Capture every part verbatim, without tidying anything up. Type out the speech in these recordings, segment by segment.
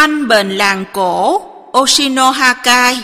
Thanh bình làng cổ Oshinohakai.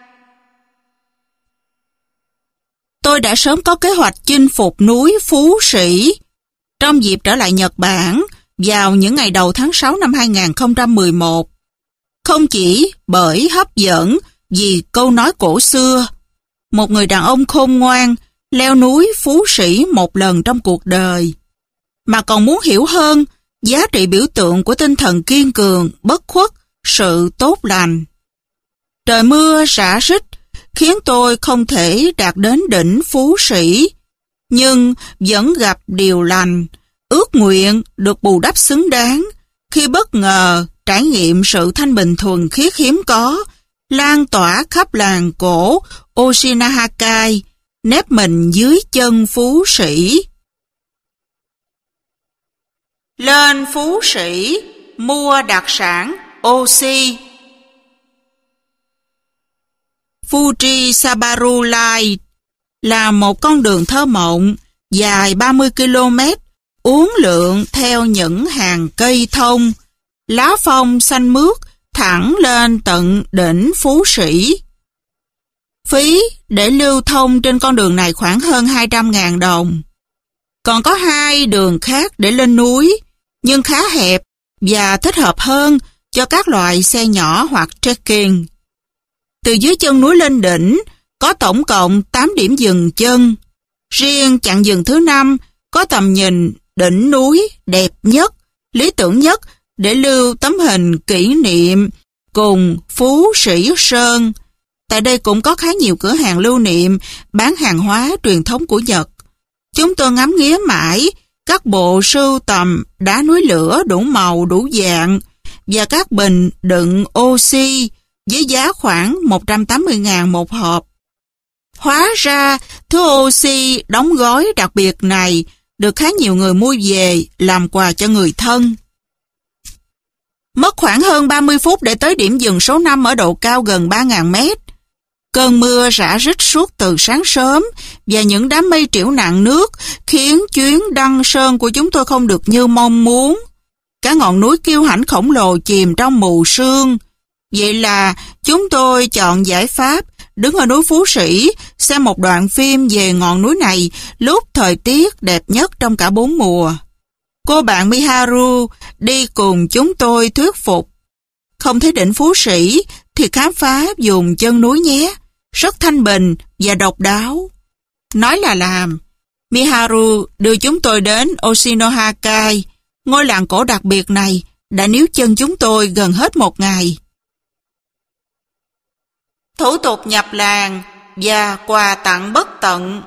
Tôi đã sớm có kế hoạch chinh phục núi Phú Sĩ trong dịp trở lại Nhật Bản vào những ngày đầu tháng sáu năm hai nghìn không trăm mười một. Không chỉ bởi hấp dẫn vì câu nói cổ xưa, một người đàn ông khôn ngoan leo núi Phú Sĩ một lần trong cuộc đời, mà còn muốn hiểu hơn giá trị biểu tượng của tinh thần kiên cường, bất khuất, sự tốt lành. Trời mưa rả rích khiến tôi không thể đạt đến đỉnh Phú Sĩ, nhưng vẫn gặp điều lành, ước nguyện được bù đắp xứng đáng khi bất ngờ trải nghiệm sự thanh bình thuần khiết hiếm có, lan tỏa khắp làng cổ Oshinohakai, nép mình dưới chân Phú Sĩ. Lên Phú Sĩ, mua đặc sản Oshi. Fuji Sabaru Line là một con đường thơ mộng dài ba mươi ki lô mét, uốn lượn theo những hàng cây thông, lá phong xanh mướt thẳng lên tận đỉnh Phú Sĩ. Phí để lưu thông trên con đường này khoảng hơn hai trăm nghìn đồng. Còn có hai đường khác để lên núi, nhưng khá hẹp và thích hợp hơn cho các loại xe nhỏ hoặc trekking. Từ dưới chân núi lên đỉnh có tổng cộng tám điểm dừng chân. Riêng chặng dừng thứ năm có tầm nhìn đỉnh núi đẹp nhất, lý tưởng nhất để lưu tấm hình kỷ niệm cùng Phú Sĩ Sơn. Tại đây cũng có khá nhiều cửa hàng lưu niệm bán hàng hóa truyền thống của Nhật. Chúng tôi ngắm nghía mãi các bộ sưu tầm đá núi lửa đủ màu đủ dạng và các bình đựng oxy với giá khoảng một trăm tám mươi nghìn một hộp. Hóa ra thứ oxy đóng gói đặc biệt này được khá nhiều người mua về làm quà cho người thân. Mất khoảng hơn ba mươi phút để tới điểm dừng số năm ở độ cao gần ba nghìn mét. Cơn mưa rã rích suốt từ sáng sớm và những đám mây triểu nặng nước khiến chuyến đăng sơn của chúng tôi không được như mong muốn. Cả ngọn núi kiêu hãnh khổng lồ chìm trong mù sương. Vậy là chúng tôi chọn giải pháp đứng ở núi Phú Sĩ xem một đoạn phim về ngọn núi này lúc thời tiết đẹp nhất trong cả bốn mùa. Cô bạn Miharu đi cùng chúng tôi thuyết phục. Không thấy đỉnh Phú Sĩ thì khám phá vùng chân núi nhé, rất thanh bình và độc đáo. Nói là làm, Miharu đưa chúng tôi đến Oshinohakai, ngôi làng cổ đặc biệt này đã níu chân chúng tôi gần hết một ngày. Thủ tục nhập làng và quà tặng bất tận.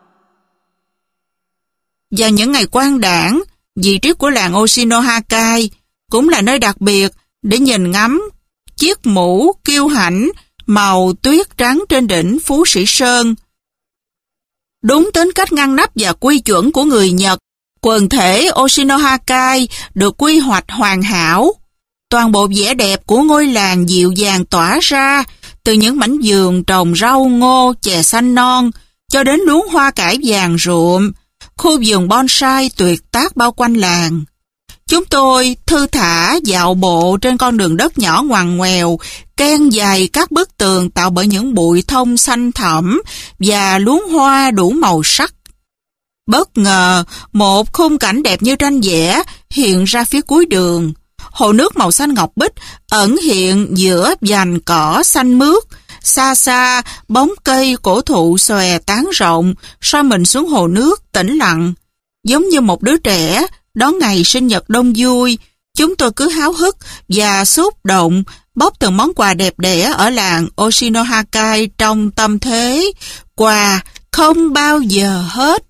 Vào những ngày quang đản, vị trí của làng Oshinohakai cũng là nơi đặc biệt để nhìn ngắm chiếc mũ kiêu hãnh màu tuyết trắng trên đỉnh Phú Sĩ Sơn. Đúng tính cách ngăn nắp và quy chuẩn của người Nhật, quần thể Oshinohakai được quy hoạch hoàn hảo. Toàn bộ vẻ đẹp của ngôi làng dịu dàng tỏa ra từ những mảnh vườn trồng rau ngô, chè xanh non cho đến luống hoa cải vàng rụm, khu vườn bonsai tuyệt tác bao quanh làng. Chúng tôi thư thả dạo bộ trên con đường đất nhỏ ngoằn ngoèo, ken dày các bức tường tạo bởi những bụi thông xanh thẳm và luống hoa đủ màu sắc. Bất ngờ, một khung cảnh đẹp như tranh vẽ hiện ra phía cuối đường. Hồ nước màu xanh ngọc bích ẩn hiện giữa vành cỏ xanh mướt. Xa xa, bóng cây cổ thụ xòe tán rộng, soi mình xuống hồ nước tĩnh lặng. Giống như một đứa trẻ đón ngày sinh nhật đông vui, chúng tôi cứ háo hức và xúc động bóc từng món quà đẹp đẽ ở làng Oshinohakai trong tâm thế quà không bao giờ hết.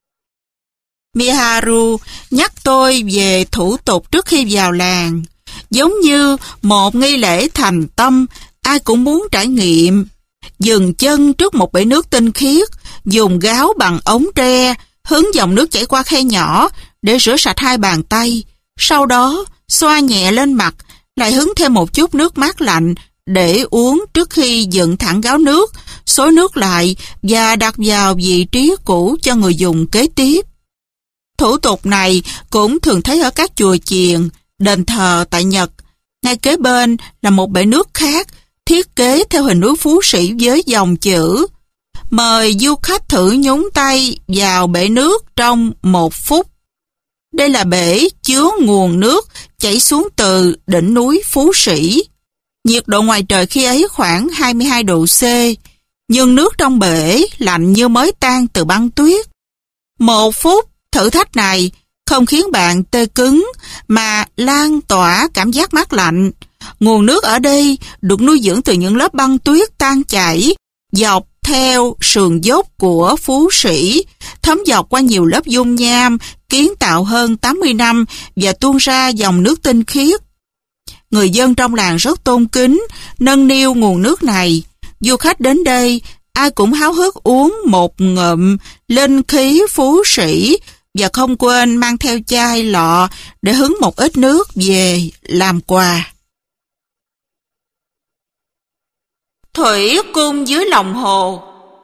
Miharu nhắc tôi về thủ tục trước khi vào làng, giống như một nghi lễ thành tâm ai cũng muốn trải nghiệm. Dừng chân trước một bể nước tinh khiết, dùng gáo bằng ống tre hứng dòng nước chảy qua khe nhỏ để rửa sạch hai bàn tay, sau đó xoa nhẹ lên mặt, lại hứng thêm một chút nước mát lạnh để uống trước khi dựng thẳng gáo nước, xối nước lại và đặt vào vị trí cũ cho người dùng kế tiếp. Thủ tục này cũng thường thấy ở các chùa chiền, đền thờ tại Nhật, Ngay kế bên là một bể nước khác, thiết kế theo hình núi Phú Sĩ với dòng chữ: mời du khách thử nhúng tay vào bể nước trong một phút. Đây là bể chứa nguồn nước chảy xuống từ đỉnh núi Phú Sĩ. Nhiệt độ ngoài trời khi ấy khoảng hai mươi hai độ C, nhưng nước trong bể lạnh như mới tan từ băng tuyết. Một phút thử thách này không khiến bạn tê cứng mà lan tỏa cảm giác mát lạnh. Nguồn nước ở đây được nuôi dưỡng từ những lớp băng tuyết tan chảy dọc theo sườn dốc của Phú Sĩ, thấm dọc qua nhiều lớp dung nham kiến tạo hơn tám mươi năm và tuôn ra dòng nước tinh khiết. Người dân trong làng rất tôn kính, nâng niu nguồn nước này. Du khách đến đây, ai cũng háo hức uống một ngụm linh khí Phú Sĩ và không quên mang theo chai lọ để hứng một ít nước về làm quà. Thủy cung dưới lòng hồ.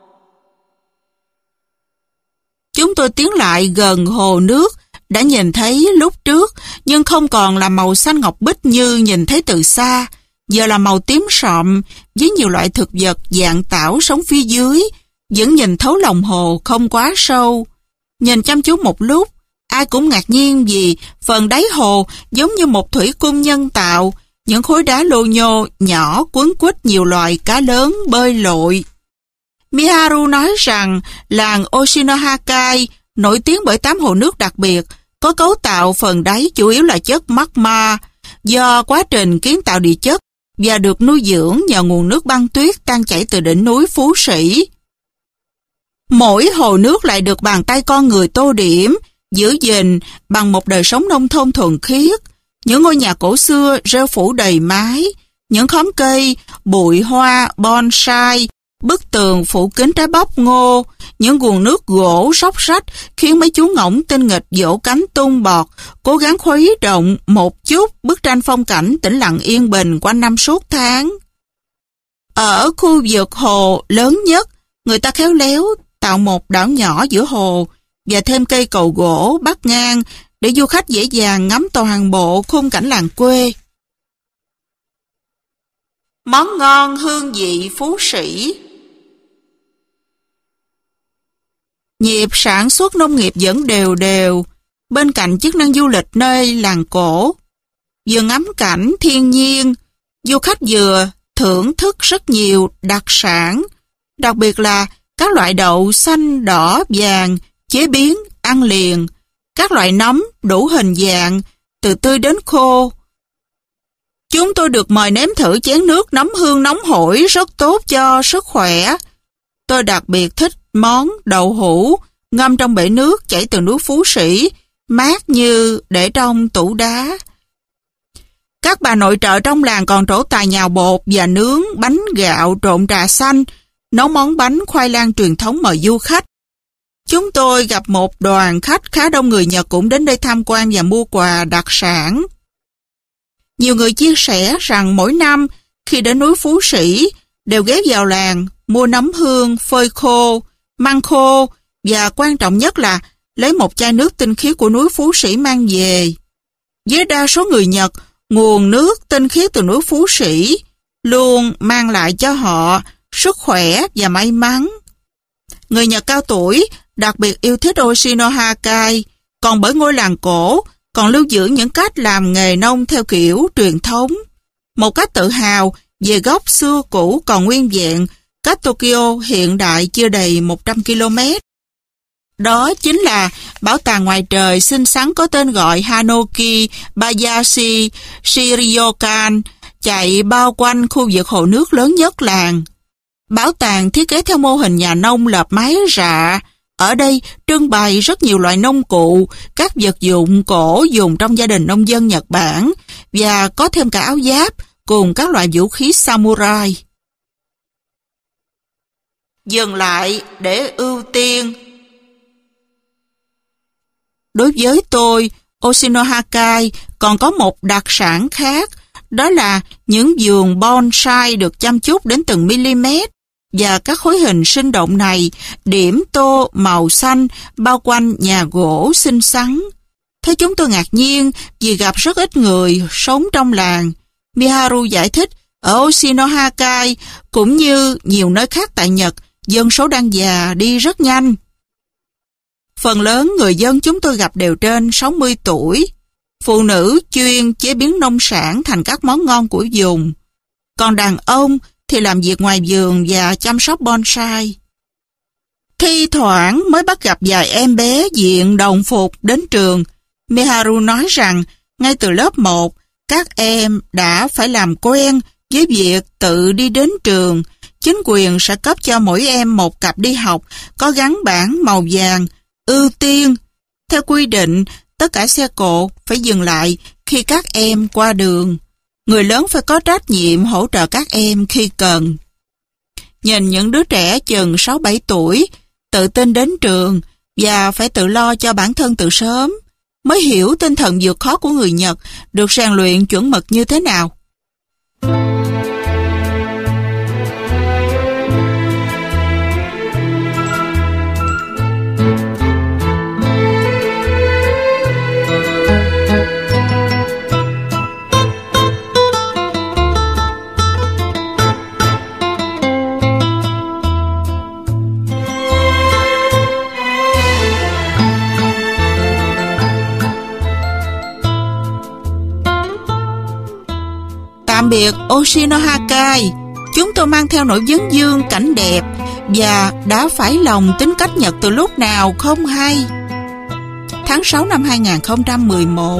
Chúng tôi tiến lại gần hồ nước đã nhìn thấy lúc trước, nhưng không còn là màu xanh ngọc bích như nhìn thấy từ xa, giờ là màu tím sậm với nhiều loại thực vật dạng tảo sống phía dưới, vẫn nhìn thấu lòng hồ không quá sâu. Nhìn chăm chú một lúc, ai cũng ngạc nhiên vì phần đáy hồ giống như một thủy cung nhân tạo, những khối đá lô nhô nhỏ quấn quýt nhiều loài cá lớn bơi lội. Miharu nói rằng làng Oshinohakai nổi tiếng bởi tám hồ nước đặc biệt, có cấu tạo phần đáy chủ yếu là chất magma do quá trình kiến tạo địa chất và được nuôi dưỡng nhờ nguồn nước băng tuyết tan chảy từ đỉnh núi Phú Sĩ. Mỗi hồ nước lại được bàn tay con người tô điểm, giữ gìn bằng một đời sống nông thôn thuần khiết. Những ngôi nhà cổ xưa rêu phủ đầy mái, những khóm cây, bụi hoa, bonsai, bức tường phủ kín trái bắp ngô, những nguồn nước gỗ róc rách khiến mấy chú ngỗng tinh nghịch vỗ cánh tung bọt, cố gắng khuấy động một chút bức tranh phong cảnh tĩnh lặng yên bình quanh năm suốt tháng. Ở khu vực hồ lớn nhất, người ta khéo léo tạo một đảo nhỏ giữa hồ và thêm cây cầu gỗ bắc ngang để du khách dễ dàng ngắm toàn bộ khung cảnh làng quê. Món ngon hương vị Phú Sĩ. Nhịp sản xuất nông nghiệp vẫn đều đều, bên cạnh chức năng du lịch nơi làng cổ. Vừa ngắm cảnh thiên nhiên, du khách vừa thưởng thức rất nhiều đặc sản, đặc biệt là các loại đậu xanh, đỏ, vàng, chế biến, ăn liền, các loại nấm đủ hình dạng, từ tươi đến khô. Chúng tôi được mời nếm thử chén nước nấm hương nóng hổi rất tốt cho sức khỏe. Tôi đặc biệt thích món đậu hũ ngâm trong bể nước chảy từ núi Phú Sĩ, mát như để trong tủ đá. Các bà nội trợ trong làng còn trổ tài nhào bột và nướng bánh gạo trộn trà xanh, nấu món bánh khoai lang truyền thống mời du khách. Chúng tôi gặp một đoàn khách khá đông người Nhật cũng đến đây tham quan và mua quà đặc sản. Nhiều người chia sẻ rằng mỗi năm khi đến núi Phú Sĩ đều ghé vào làng mua nấm hương, phơi khô, măng khô và quan trọng nhất là lấy một chai nước tinh khiết của núi Phú Sĩ mang về. Với đa số người Nhật, nguồn nước tinh khiết từ núi Phú Sĩ luôn mang lại cho họ sức khỏe và may mắn. Người Nhật cao tuổi đặc biệt yêu thích Oshinohakai, còn bởi ngôi làng cổ còn lưu giữ những cách làm nghề nông theo kiểu truyền thống. Một cách tự hào về gốc xưa cũ còn nguyên vẹn, cách Tokyo hiện đại chưa đầy một trăm ki lô mét. Đó chính là bảo tàng ngoài trời xinh xắn có tên gọi Hanoki Bayashi Shiryokan, chạy bao quanh khu vực hồ nước lớn nhất làng. Bảo tàng thiết kế theo mô hình nhà nông lợp mái rạ. Ở đây trưng bày rất nhiều loại nông cụ, các vật dụng cổ dùng trong gia đình nông dân Nhật Bản và có thêm cả áo giáp cùng các loại vũ khí samurai. Dừng lại để ưu tiên. Đối với tôi, Oshinohakai còn có một đặc sản khác, đó là những vườn bonsai được chăm chút đến từng mm, và các khối hình sinh động này điểm tô màu xanh bao quanh nhà gỗ xinh xắn. Thế chúng tôi ngạc nhiên vì gặp rất ít người sống trong làng. Miharu giải thích, ở Oshinohakai cũng như nhiều nơi khác tại Nhật, dân số đang già đi rất nhanh. Phần lớn người dân chúng tôi gặp đều trên sáu mươi tuổi. Phụ nữ chuyên chế biến nông sản thành các món ngon của vùng. Còn đàn ông thì làm việc ngoài vườn và chăm sóc bonsai. Thi thoảng mới bắt gặp vài em bé diện đồng phục đến trường. Miharu nói rằng ngay từ lớp một, các em đã phải làm quen với việc tự đi đến trường. Chính quyền sẽ cấp cho mỗi em một cặp đi học có gắn bảng màu vàng, ưu tiên. Theo quy định, tất cả xe cộ phải dừng lại khi các em qua đường. Người lớn phải có trách nhiệm hỗ trợ các em khi cần. Nhìn những đứa trẻ chừng sáu bảy tuổi, tự tin đến trường và phải tự lo cho bản thân từ sớm, mới hiểu tinh thần vượt khó của người Nhật được rèn luyện chuẩn mực như thế nào. Tạm biệt Oshinohakai, chúng tôi mang theo nỗi vấn vương cảnh đẹp và đã phải lòng tính cách Nhật từ lúc nào không hay. Tháng sáu năm hai nghìn không trăm mười một.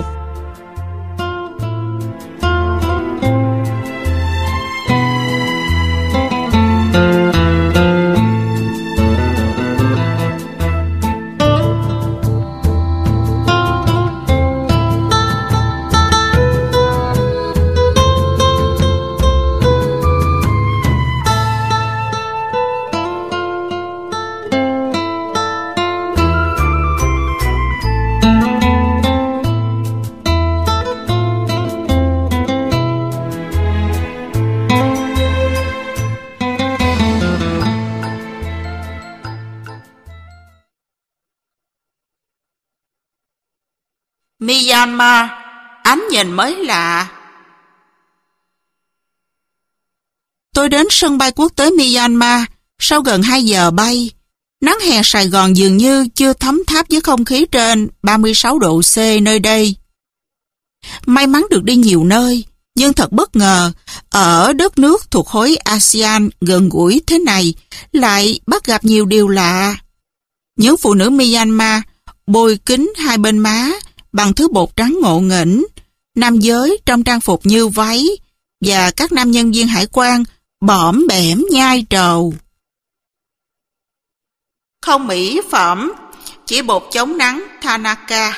Myanmar, ánh nhìn mới lạ. Tôi đến sân bay quốc tế Myanmar sau gần hai giờ bay. Nắng hè Sài Gòn dường như chưa thấm tháp với không khí trên ba mươi sáu độ C nơi đây. May mắn được đi nhiều nơi, nhưng thật bất ngờ, ở đất nước thuộc khối ASEAN gần gũi thế này, lại bắt gặp nhiều điều lạ. Những phụ nữ Myanmar bôi kính hai bên má bằng thứ bột trắng ngộ nghĩnh, nam giới trong trang phục như váy, và các nam nhân viên hải quan bõm bẻm nhai trầu. Không mỹ phẩm, chỉ bột chống nắng Tanaka.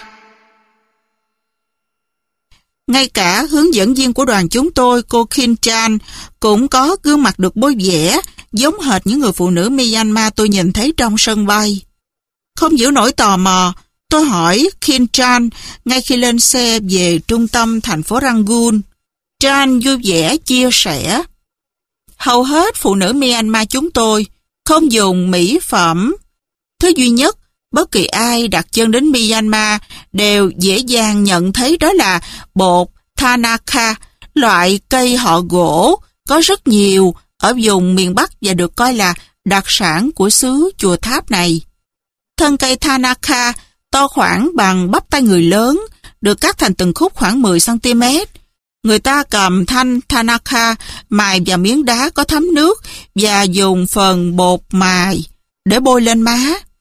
Ngay cả hướng dẫn viên của đoàn chúng tôi, cô Kim Chan, cũng có gương mặt được bôi vẽ giống hệt những người phụ nữ Myanmar tôi nhìn thấy trong sân bay. Không giữ nổi tò mò, tôi hỏi Kim Chan ngay khi lên xe về trung tâm thành phố Rangoon. Chan vui vẻ chia sẻ. Hầu hết phụ nữ Myanmar chúng tôi không dùng mỹ phẩm. Thứ duy nhất bất kỳ ai đặt chân đến Myanmar đều dễ dàng nhận thấy đó là bột Tanaka, loại cây họ gỗ có rất nhiều ở vùng miền Bắc và được coi là đặc sản của xứ Chùa Tháp này. Thân cây Tanaka to khoảng bằng bắp tay người lớn, được cắt thành từng khúc khoảng mười xăng ti mét. Người ta cầm thanh Tanaka mài vào miếng đá có thấm nước và dùng phần bột mài để bôi lên má.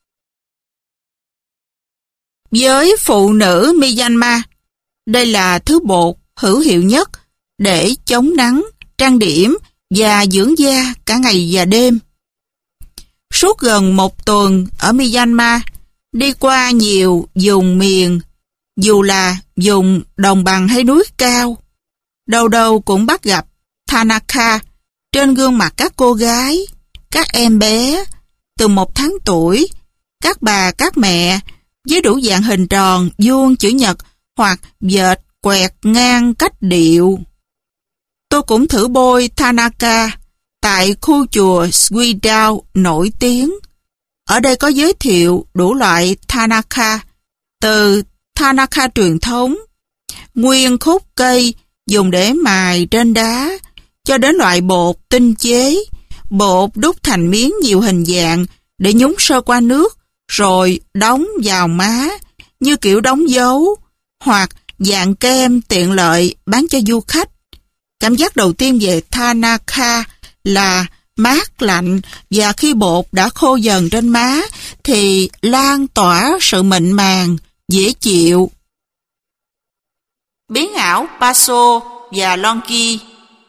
Với phụ nữ Myanmar, đây là thứ bột hữu hiệu nhất để chống nắng, trang điểm và dưỡng da cả ngày và đêm. Suốt gần một tuần ở Myanmar, đi qua nhiều vùng miền, dù là vùng đồng bằng hay núi cao, đầu đầu cũng bắt gặp Tanaka trên gương mặt các cô gái, các em bé, từ một tháng tuổi, các bà, các mẹ, với đủ dạng hình tròn, vuông, chữ nhật hoặc vệt quẹt ngang cách điệu. Tôi cũng thử bôi Tanaka tại khu chùa Swidao nổi tiếng. Ở đây có giới thiệu đủ loại Tanaka, từ Tanaka truyền thống, nguyên khúc cây dùng để mài trên đá, cho đến loại bột tinh chế, bột đúc thành miếng nhiều hình dạng để nhúng sơ qua nước, rồi đóng vào má như kiểu đóng dấu, hoặc dạng kem tiện lợi bán cho du khách. Cảm giác đầu tiên về Tanaka là mát lạnh, và khi bột đã khô dần trên má thì lan tỏa sự mịn màng, dễ chịu. Biến ảo Paso và Longi.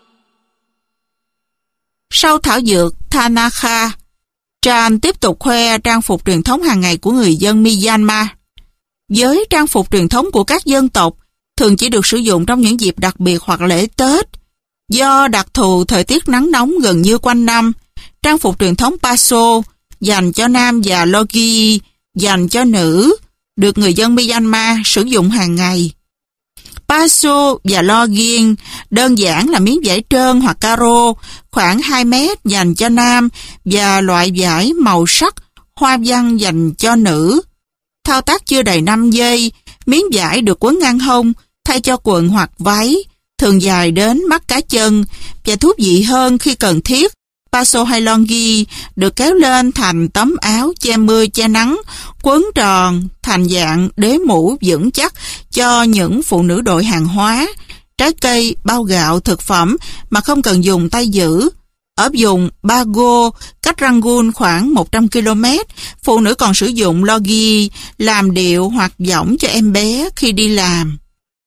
Sau thảo dược Tanaka, Chan tiếp tục khoe trang phục truyền thống hàng ngày của người dân Myanmar. Với trang phục truyền thống của các dân tộc thường chỉ được sử dụng trong những dịp đặc biệt hoặc lễ Tết. Do đặc thù thời tiết nắng nóng gần như quanh năm, trang phục truyền thống Paso dành cho nam và Logi dành cho nữ được người dân Myanmar sử dụng hàng ngày. Paso và Login đơn giản là miếng vải trơn hoặc caro khoảng hai mét dành cho nam và loại vải màu sắc hoa văn dành cho nữ. Thao tác chưa đầy năm giây, miếng vải được quấn ngang hông thay cho quần hoặc váy, thường dài đến mắt cá chân, và thú vị hơn khi cần thiết, Paso hay Longi được kéo lên thành tấm áo che mưa che nắng, quấn tròn thành dạng đế mũ vững chắc cho những phụ nữ đội hàng hóa, trái cây, bao gạo, thực phẩm mà không cần dùng tay giữ. Ở vùng Bago, cách Rangoon khoảng một trăm ki lô mét, phụ nữ còn sử dụng Logi làm điệu hoặc võng cho em bé khi đi làm.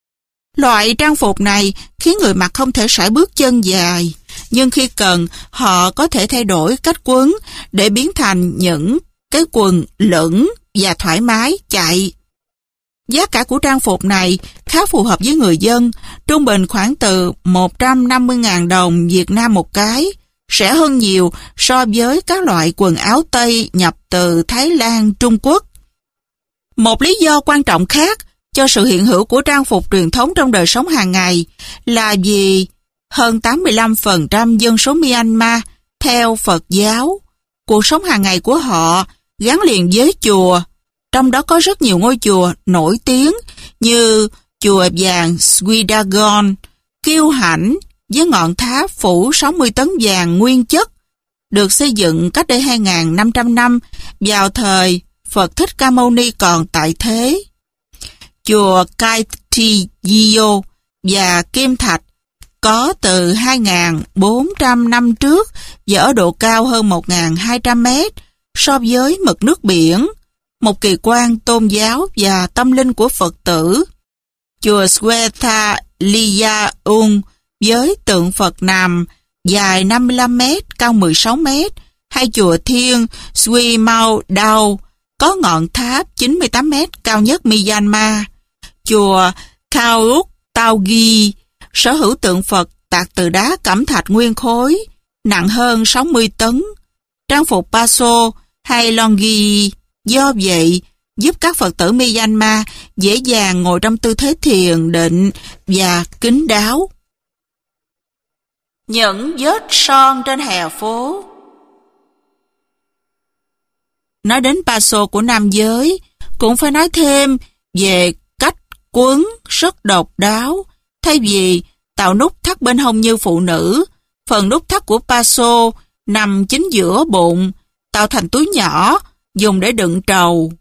Loại trang phục này khiến người mặc không thể sải bước chân dài, nhưng khi cần, họ có thể thay đổi cách quấn để biến thành những cái quần lửng và thoải mái chạy. Giá cả của trang phục này khá phù hợp với người dân, trung bình khoảng từ một trăm năm mươi nghìn đồng Việt Nam một cái, rẻ hơn nhiều so với các loại quần áo Tây nhập từ Thái Lan, Trung Quốc. Một lý do quan trọng khác cho sự hiện hữu của trang phục truyền thống trong đời sống hàng ngày là vì hơn tám mươi lăm phần trăm dân số Myanmar theo Phật giáo. Cuộc sống hàng ngày của họ gắn liền với chùa, trong đó có rất nhiều ngôi chùa nổi tiếng như chùa vàng Swidagon, kiêu hãnh với ngọn tháp phủ sáu mươi tấn vàng nguyên chất, được xây dựng cách đây hai nghìn năm trăm năm vào thời Phật Thích Ca Mâu Ni còn tại thế. Chùa Kaitiyo và Kim Thạch có từ hai nghìn bốn trăm năm trước và ở độ cao hơn một nghìn hai trăm mét so với mực nước biển, một kỳ quan tôn giáo và tâm linh của Phật tử. Chùa Swetha Liyaung với tượng Phật nằm dài năm mươi lăm mét, cao mười sáu mét, hay chùa Thiên Sui Mau Dao có ngọn tháp chín mươi tám mét cao nhất Myanmar. Chùa Kauk Taugi sở hữu tượng Phật tạc từ đá cẩm thạch nguyên khối, nặng hơn sáu mươi tấn. Trang phục Paso hay Longi do vậy giúp các Phật tử Myanmar dễ dàng ngồi trong tư thế thiền định và kín đáo. Những vết son trên hè phố. Nói đến Paso của nam giới, cũng phải nói thêm về cách quấn rất độc đáo. Thay vì tạo nút thắt bên hông như phụ nữ, phần nút thắt của Paso nằm chính giữa bụng, tạo thành túi nhỏ dùng để đựng trầu.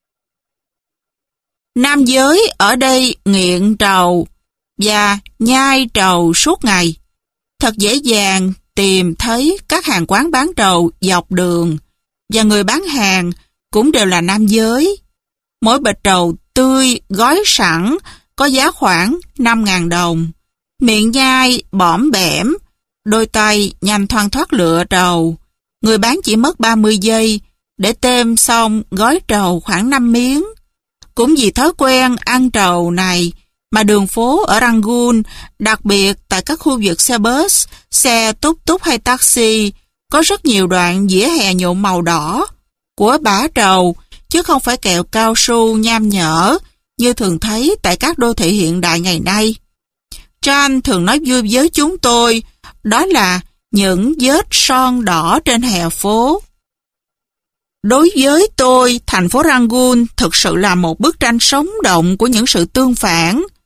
Nam giới ở đây nghiện trầu và nhai trầu suốt ngày. Thật dễ dàng tìm thấy các hàng quán bán trầu dọc đường, và người bán hàng cũng đều là nam giới. Mỗi bịch trầu tươi gói sẵn có giá khoảng năm nghìn đồng. Miệng nhai bõm bẻm, đôi tay nhanh thoăn thoắt lựa trầu. Người bán chỉ mất ba mươi giây để têm xong gói trầu khoảng năm miếng. Cũng vì thói quen ăn trầu này mà đường phố ở Rangoon, đặc biệt tại các khu vực xe bus, xe túc túc hay taxi, có rất nhiều đoạn vỉa hè nhuộm màu đỏ của bã trầu, chứ không phải kẹo cao su nham nhở như thường thấy tại các đô thị hiện đại ngày nay. Chan thường nói vui với chúng tôi, đó là những vết son đỏ trên hè phố. Đối với tôi, thành phố Rangoon thực sự là một bức tranh sống động của những sự tương phản.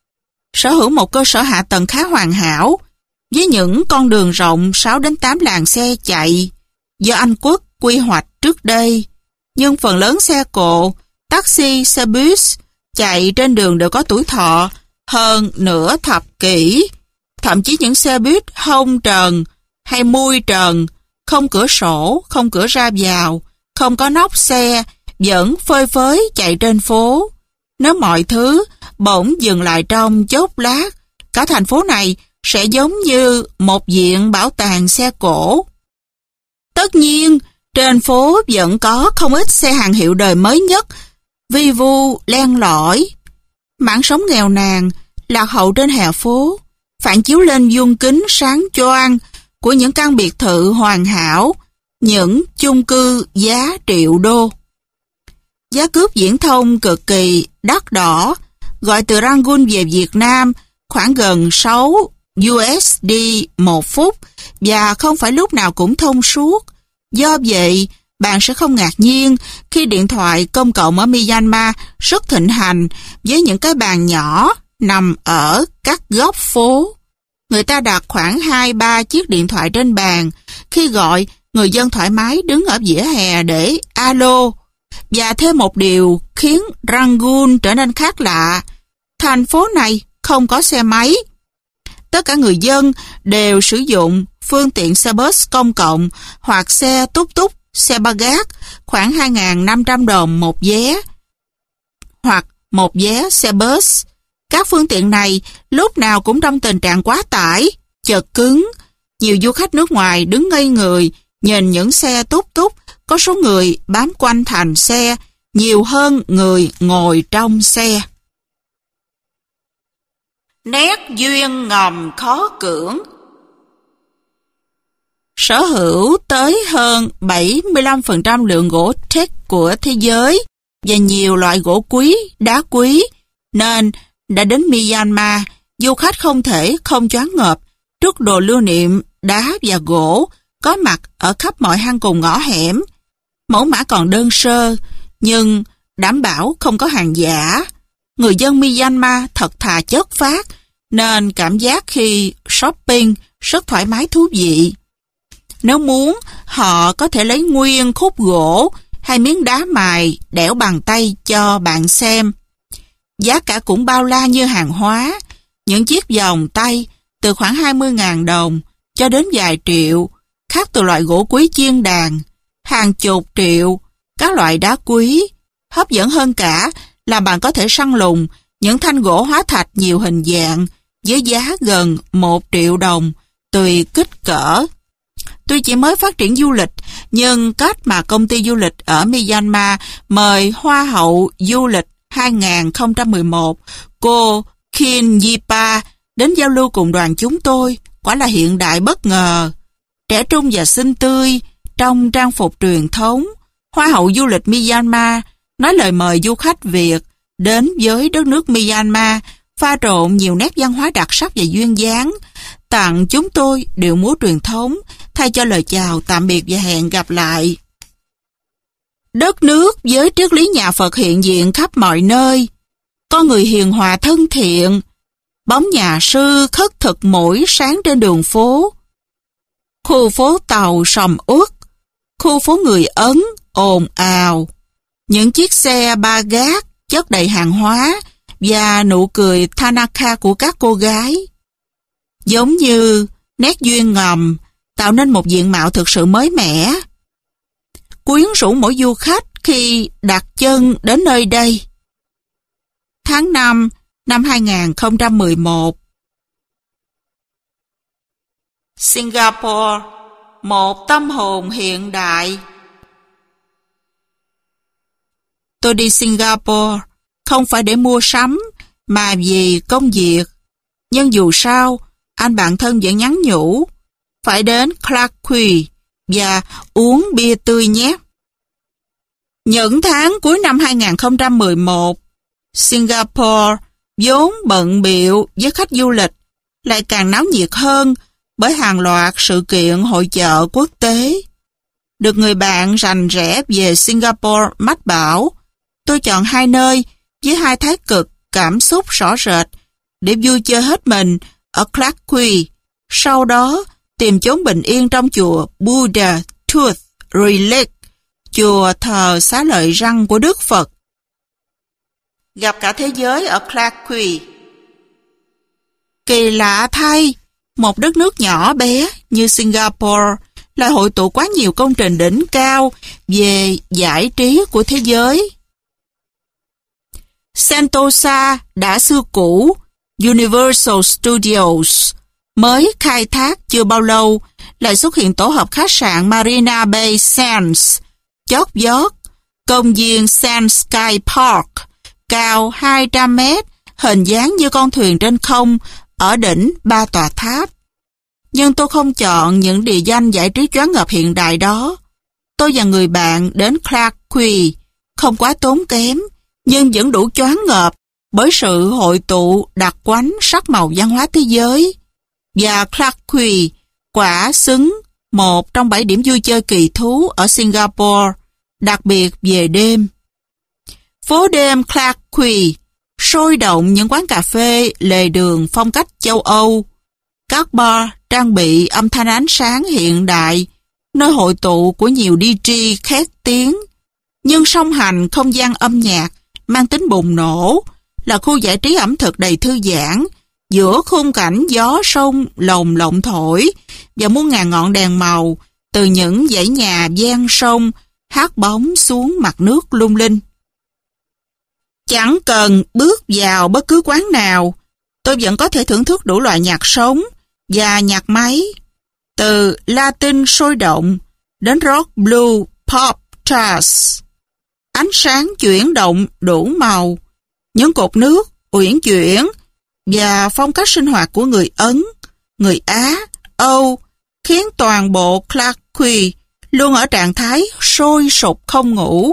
sở hữu một cơ sở hạ tầng khá hoàn hảo, với những con đường rộng sáu đến tám làn xe chạy do Anh Quốc quy hoạch trước đây. Nhưng phần lớn xe cộ, taxi, xe bus chạy trên đường đều có tuổi thọ hơn nửa thập kỷ. Thậm chí những xe buýt hông trần hay mui trần, không cửa sổ, không cửa ra vào, không có nóc xe, vẫn phơi phới chạy trên phố. Nếu mọi thứ bỗng dừng lại trong chốc lát, cả thành phố này sẽ giống như một viện bảo tàng xe cổ. Tất nhiên, trên phố vẫn có không ít xe hàng hiệu đời mới nhất, vi vu len lỏi. Mảng sống nghèo nàn, lạc hậu trên hè phố, phản chiếu lên vuông kính sáng choang của những căn biệt thự hoàn hảo, những chung cư giá triệu đô. Giá cước viễn thông cực kỳ đắt đỏ, gọi từ Rangoon về Việt Nam khoảng gần sáu u ét đê một phút và không phải lúc nào cũng thông suốt. Do vậy, bạn sẽ không ngạc nhiên khi điện thoại công cộng ở Myanmar rất thịnh hành với những cái bàn nhỏ nằm ở các góc phố. Người ta đặt khoảng hai ba chiếc điện thoại trên bàn. Khi gọi, người dân thoải mái đứng ở vỉa hè để alo. Và thêm một điều khiến Rangoon trở nên khác lạ, thành phố này không có xe máy. Tất cả người dân đều sử dụng phương tiện xe bus công cộng hoặc xe túc túc, xe ba gác, khoảng hai nghìn năm trăm đồng một vé, hoặc một vé xe bus. Các phương tiện này lúc nào cũng trong tình trạng quá tải, chật cứng. Nhiều du khách nước ngoài đứng ngây người nhìn những xe túc túc có số người bám quanh thành xe nhiều hơn người ngồi trong xe. Nét duyên ngầm khó cưỡng. Sở hữu tới hơn bảy mươi lăm phần trăm lượng gỗ teak của thế giới và nhiều loại gỗ quý, đá quý, nên đã đến Myanmar, du khách không thể không choáng ngợp trước đồ lưu niệm đá và gỗ có mặt ở khắp mọi hang cùng ngõ hẻm. Mẫu mã còn đơn sơ, nhưng đảm bảo không có hàng giả. Người dân Myanmar thật thà chất phác, nên cảm giác khi shopping rất thoải mái thú vị. Nếu muốn, họ có thể lấy nguyên khúc gỗ hay miếng đá mài đẽo bằng tay cho bạn xem. Giá cả cũng bao la như hàng hóa. Những chiếc vòng tay từ khoảng hai mươi nghìn đồng cho đến vài triệu, khác từ loại gỗ quý chiên đàn, hàng chục triệu, các loại đá quý. Hấp dẫn hơn cả là bạn có thể săn lùng những thanh gỗ hóa thạch nhiều hình dạng với giá gần một triệu đồng, tùy kích cỡ. Tuy chỉ mới phát triển du lịch, nhưng cách mà công ty du lịch ở Myanmar mời Hoa hậu du lịch hai không một một, cô Khin Yipa, đến giao lưu cùng đoàn chúng tôi, quả là hiện đại bất ngờ. Trẻ trung và xinh tươi, trong trang phục truyền thống, Hoa hậu du lịch Myanmar nói lời mời du khách Việt đến với đất nước Myanmar, pha trộn nhiều nét văn hóa đặc sắc và duyên dáng, tặng chúng tôi điệu múa truyền thống, thay cho lời chào tạm biệt và hẹn gặp lại. Đất nước với triết lý nhà Phật hiện diện khắp mọi nơi, con người hiền hòa thân thiện, bóng nhà sư khất thực mỗi sáng trên đường phố. Khu phố Tàu sầm uất, khu phố người Ấn ồn ào, những chiếc xe ba gác chất đầy hàng hóa và nụ cười Tanaka của các cô gái. Giống như nét duyên ngầm tạo nên một diện mạo thực sự mới mẻ, quyến rũ mỗi du khách khi đặt chân đến nơi đây. Tháng năm năm hai không một một. Singapore, một tâm hồn hiện đại. Tôi đi Singapore không phải để mua sắm mà vì công việc. Nhưng dù sao, anh bạn thân vẫn nhắn nhủ phải đến Clarke Quay và uống bia tươi nhé. Những tháng cuối năm hai không một một, Singapore vốn bận bịu với khách du lịch lại càng náo nhiệt hơn bởi hàng loạt sự kiện hội chợ quốc tế. Được người bạn rành rẽ về Singapore mách bảo, tôi chọn hai nơi với hai thái cực cảm xúc rõ rệt để vui chơi hết mình ở Clarke Quay. Sau đó, tìm chốn bình yên trong chùa Buddha Tooth Relic, chùa thờ xá lợi răng của Đức Phật. Gặp cả thế giới ở Clarke Quay. Kỳ lạ thay, một đất nước nhỏ bé như Singapore lại hội tụ quá nhiều công trình đỉnh cao về giải trí của thế giới. Sentosa đã xưa cũ, Universal Studios mới khai thác chưa bao lâu, lại xuất hiện tổ hợp khách sạn Marina Bay Sands, chót vót, công viên Sand Sky Park, cao hai trăm mét, hình dáng như con thuyền trên không, ở đỉnh ba tòa tháp. Nhưng tôi không chọn những địa danh giải trí choáng ngợp hiện đại đó. Tôi và người bạn đến Clarke Quay, không quá tốn kém, nhưng vẫn đủ choáng ngợp bởi sự hội tụ đặc quánh sắc màu văn hóa thế giới. Và Clarke Quay quả xứng một trong bảy điểm vui chơi kỳ thú ở Singapore, đặc biệt về đêm. Phố đêm Clarke Quay sôi động những quán cà phê lề đường phong cách châu Âu, các bar trang bị âm thanh ánh sáng hiện đại, nơi hội tụ của nhiều đê gi khét tiếng, nhưng song hành không gian âm nhạc mang tính bùng nổ, là khu giải trí ẩm thực đầy thư giãn, giữa khung cảnh gió sông lồng lộng thổi và muôn ngàn ngọn đèn màu từ những dãy nhà ven sông hát bóng xuống mặt nước lung linh. Chẳng cần bước vào bất cứ quán nào, tôi vẫn có thể thưởng thức đủ loại nhạc sống và nhạc máy, từ Latin sôi động đến rock, blue, pop, jazz. Ánh sáng chuyển động đủ màu, những cột nước uyển chuyển và phong cách sinh hoạt của người Ấn, người Á, Âu khiến toàn bộ Clarke Quay luôn ở trạng thái sôi sục không ngủ.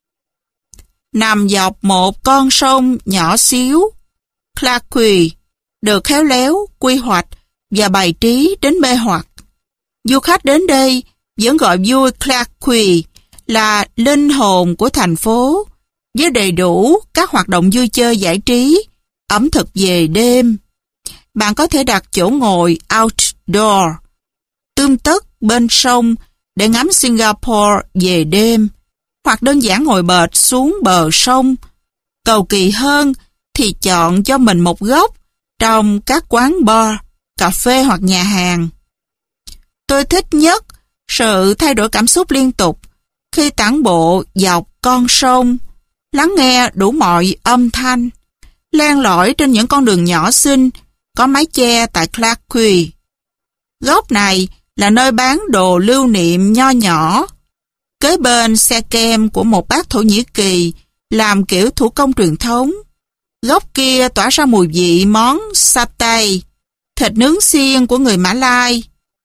Nằm dọc một con sông nhỏ xíu, Clarke Quay được khéo léo, quy hoạch và bày trí đến mê hoặc. Du khách đến đây vẫn gọi vui Clarke Quay là linh hồn của thành phố, với đầy đủ các hoạt động vui chơi giải trí, ẩm thực về đêm. Bạn có thể đặt chỗ ngồi outdoor, tươm tất bên sông để ngắm Singapore về đêm, hoặc đơn giản ngồi bệt xuống bờ sông. Cầu kỳ hơn thì chọn cho mình một góc trong các quán bar, cà phê hoặc nhà hàng. Tôi thích nhất sự thay đổi cảm xúc liên tục khi tản bộ dọc con sông, lắng nghe đủ mọi âm thanh, len lỏi trên những con đường nhỏ xinh có mái che tại Clarke Quay. Góc này là nơi bán đồ lưu niệm nho nhỏ, kế bên xe kem của một bác Thổ Nhĩ Kỳ làm kiểu thủ công truyền thống. Góc kia tỏa ra mùi vị món satay, thịt nướng xiên của người Mã Lai.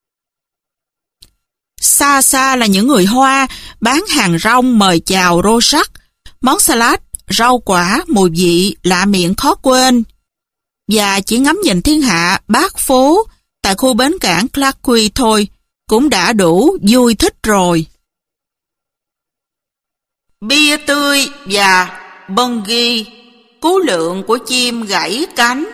Xa xa là những người Hoa bán hàng rong mời chào rô rắc, món salad, rau quả, mùi vị lạ miệng khó quên. Và chỉ ngắm nhìn thiên hạ bát phố tại khu bến cảng Clarke Quay thôi cũng đã đủ vui thích rồi. Bia tươi và bungee, cú lượn của chim gãy cánh.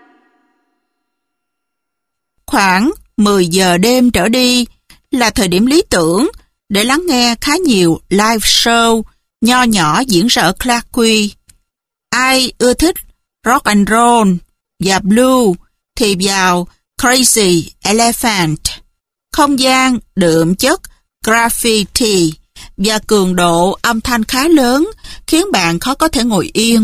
Khoảng mười giờ đêm trở đi là thời điểm lý tưởng để lắng nghe khá nhiều live show nho nhỏ diễn ra ở Clarke Quay. Ai ưa thích rock and roll và blue thì vào Crazy Elephant, không gian đượm chất graffiti và cường độ âm thanh khá lớn khiến bạn khó có thể ngồi yên.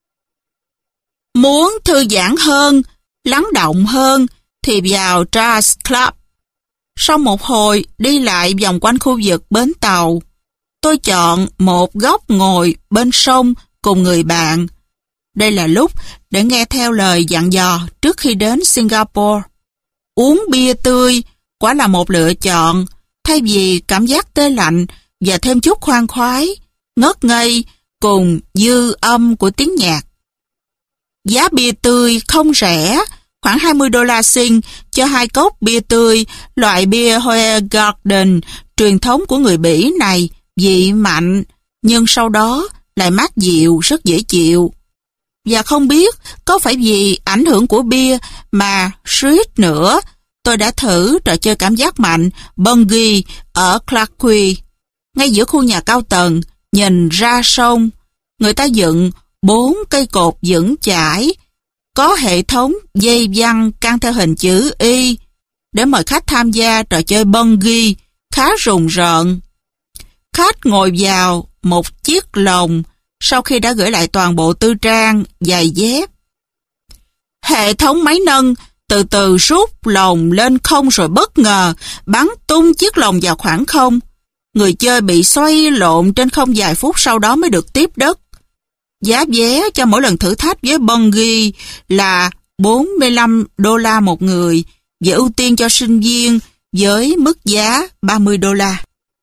Muốn thư giãn hơn, lắng động hơn thì vào Jazz Club. Sau một hồi đi lại vòng quanh khu vực bến tàu, tôi chọn một góc ngồi bên sông cùng người bạn. Đây là lúc để nghe theo lời dặn dò trước khi đến Singapore. Uống bia tươi quả là một lựa chọn, thay vì cảm giác tê lạnh và thêm chút khoan khoái, ngất ngây cùng dư âm của tiếng nhạc. Giá bia tươi không rẻ, khoảng hai mươi đô la Sing cho hai cốc bia tươi loại bia Hoegaarden truyền thống của người Bỉ này, vị mạnh nhưng sau đó lại mát dịu rất dễ chịu. Và không biết có phải vì ảnh hưởng của bia mà suýt nữa tôi đã thử trò chơi cảm giác mạnh bungee ở Clarke, ngay giữa khu nhà cao tầng, nhìn ra sông. Người ta dựng bốn cây cột vững chãi, có hệ thống dây văng căng theo hình chữ Y để mời khách tham gia trò chơi bungee khá rùng rợn. Khách ngồi vào một chiếc lồng sau khi đã gửi lại toàn bộ tư trang, giày dép. Hệ thống máy nâng từ từ rút lồng lên không rồi bất ngờ bắn tung chiếc lồng vào khoảng không. Người chơi bị xoay lộn trên không vài phút sau đó mới được tiếp đất. Giá vé cho mỗi lần thử thách với bungee là bốn mươi lăm đô la một người và ưu tiên cho sinh viên với mức giá ba mươi đô la.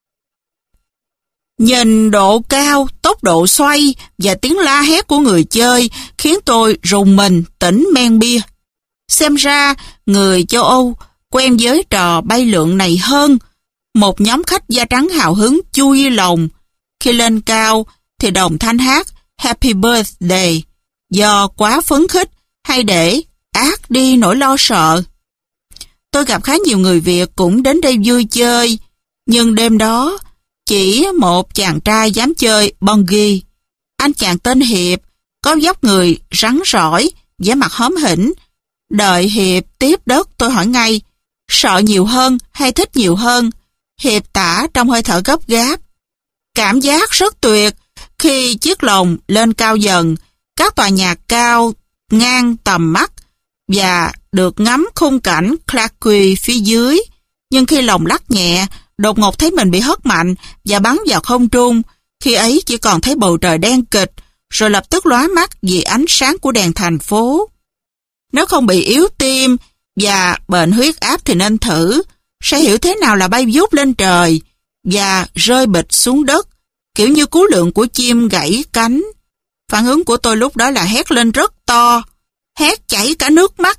Nhìn độ cao, tốc độ xoay và tiếng la hét của người chơi khiến tôi rùng mình tỉnh men bia. Xem ra người châu Âu quen với trò bay lượn này hơn. Một nhóm khách da trắng hào hứng chui lồng. Khi lên cao thì đồng thanh hát Happy Birthday do quá phấn khích hay để át đi nỗi lo sợ. Tôi gặp khá nhiều người Việt cũng đến đây vui chơi, nhưng đêm đó chỉ một chàng trai dám chơi bungee. Anh chàng tên Hiệp, có dốc người rắn rỏi, vẻ mặt hóm hỉnh. Đợi Hiệp tiếp đất tôi hỏi ngay, sợ nhiều hơn hay thích nhiều hơn? Hiệp tả trong hơi thở gấp gáp. Cảm giác rất tuyệt khi chiếc lồng lên cao dần, các tòa nhà cao ngang tầm mắt và được ngắm khung cảnh Clarke phía dưới. Nhưng khi lồng lắc nhẹ, đột ngột thấy mình bị hất mạnh và bắn vào không trung. Khi ấy chỉ còn thấy bầu trời đen kịch, rồi lập tức lóa mắt vì ánh sáng của đèn thành phố. Nếu không bị yếu tim và bệnh huyết áp thì nên thử, sẽ hiểu thế nào là bay vút lên trời và rơi bịch xuống đất, kiểu như cú lượn của chim gãy cánh. Phản ứng của tôi lúc đó là hét lên rất to, hét chảy cả nước mắt.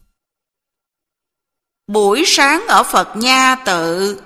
Buổi sáng ở Phật Nha Tự.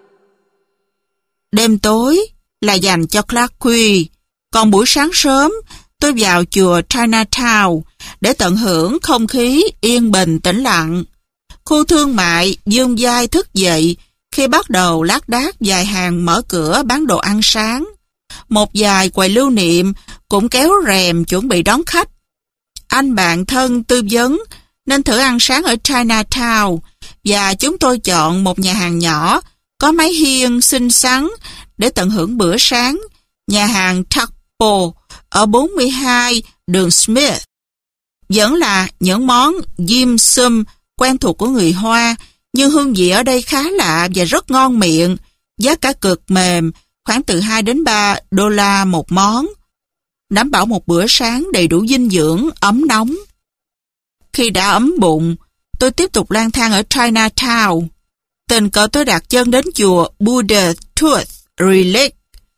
Đêm tối là dành cho Clarke, còn buổi sáng sớm tôi vào chùa Chinatown để tận hưởng không khí yên bình tĩnh lặng. Khu thương mại dương dai thức dậy khi bắt đầu lác đác vài hàng mở cửa bán đồ ăn sáng. Một vài quầy lưu niệm cũng kéo rèm chuẩn bị đón khách. Anh bạn thân tư vấn nên thử ăn sáng ở Chinatown và chúng tôi chọn một nhà hàng nhỏ có mái hiên xinh xắn để tận hưởng bữa sáng, nhà hàng Taco ở bốn mươi hai đường Smith. Vẫn là những món dim sum quen thuộc của người Hoa, nhưng hương vị ở đây khá lạ và rất ngon miệng, giá cả cực mềm, khoảng từ hai đến ba đô la một món, đảm bảo một bữa sáng đầy đủ dinh dưỡng, ấm nóng. Khi đã ấm bụng, tôi tiếp tục lang thang ở Chinatown. Tình cờ tôi đặt chân đến chùa Buddha Tooth Relic,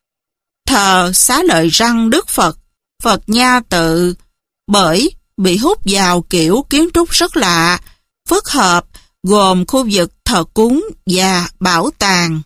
thờ xá lợi răng Đức Phật, Phật Nha Tự, bởi bị hút vào kiểu kiến trúc rất lạ, phức hợp, gồm khu vực thờ cúng và bảo tàng.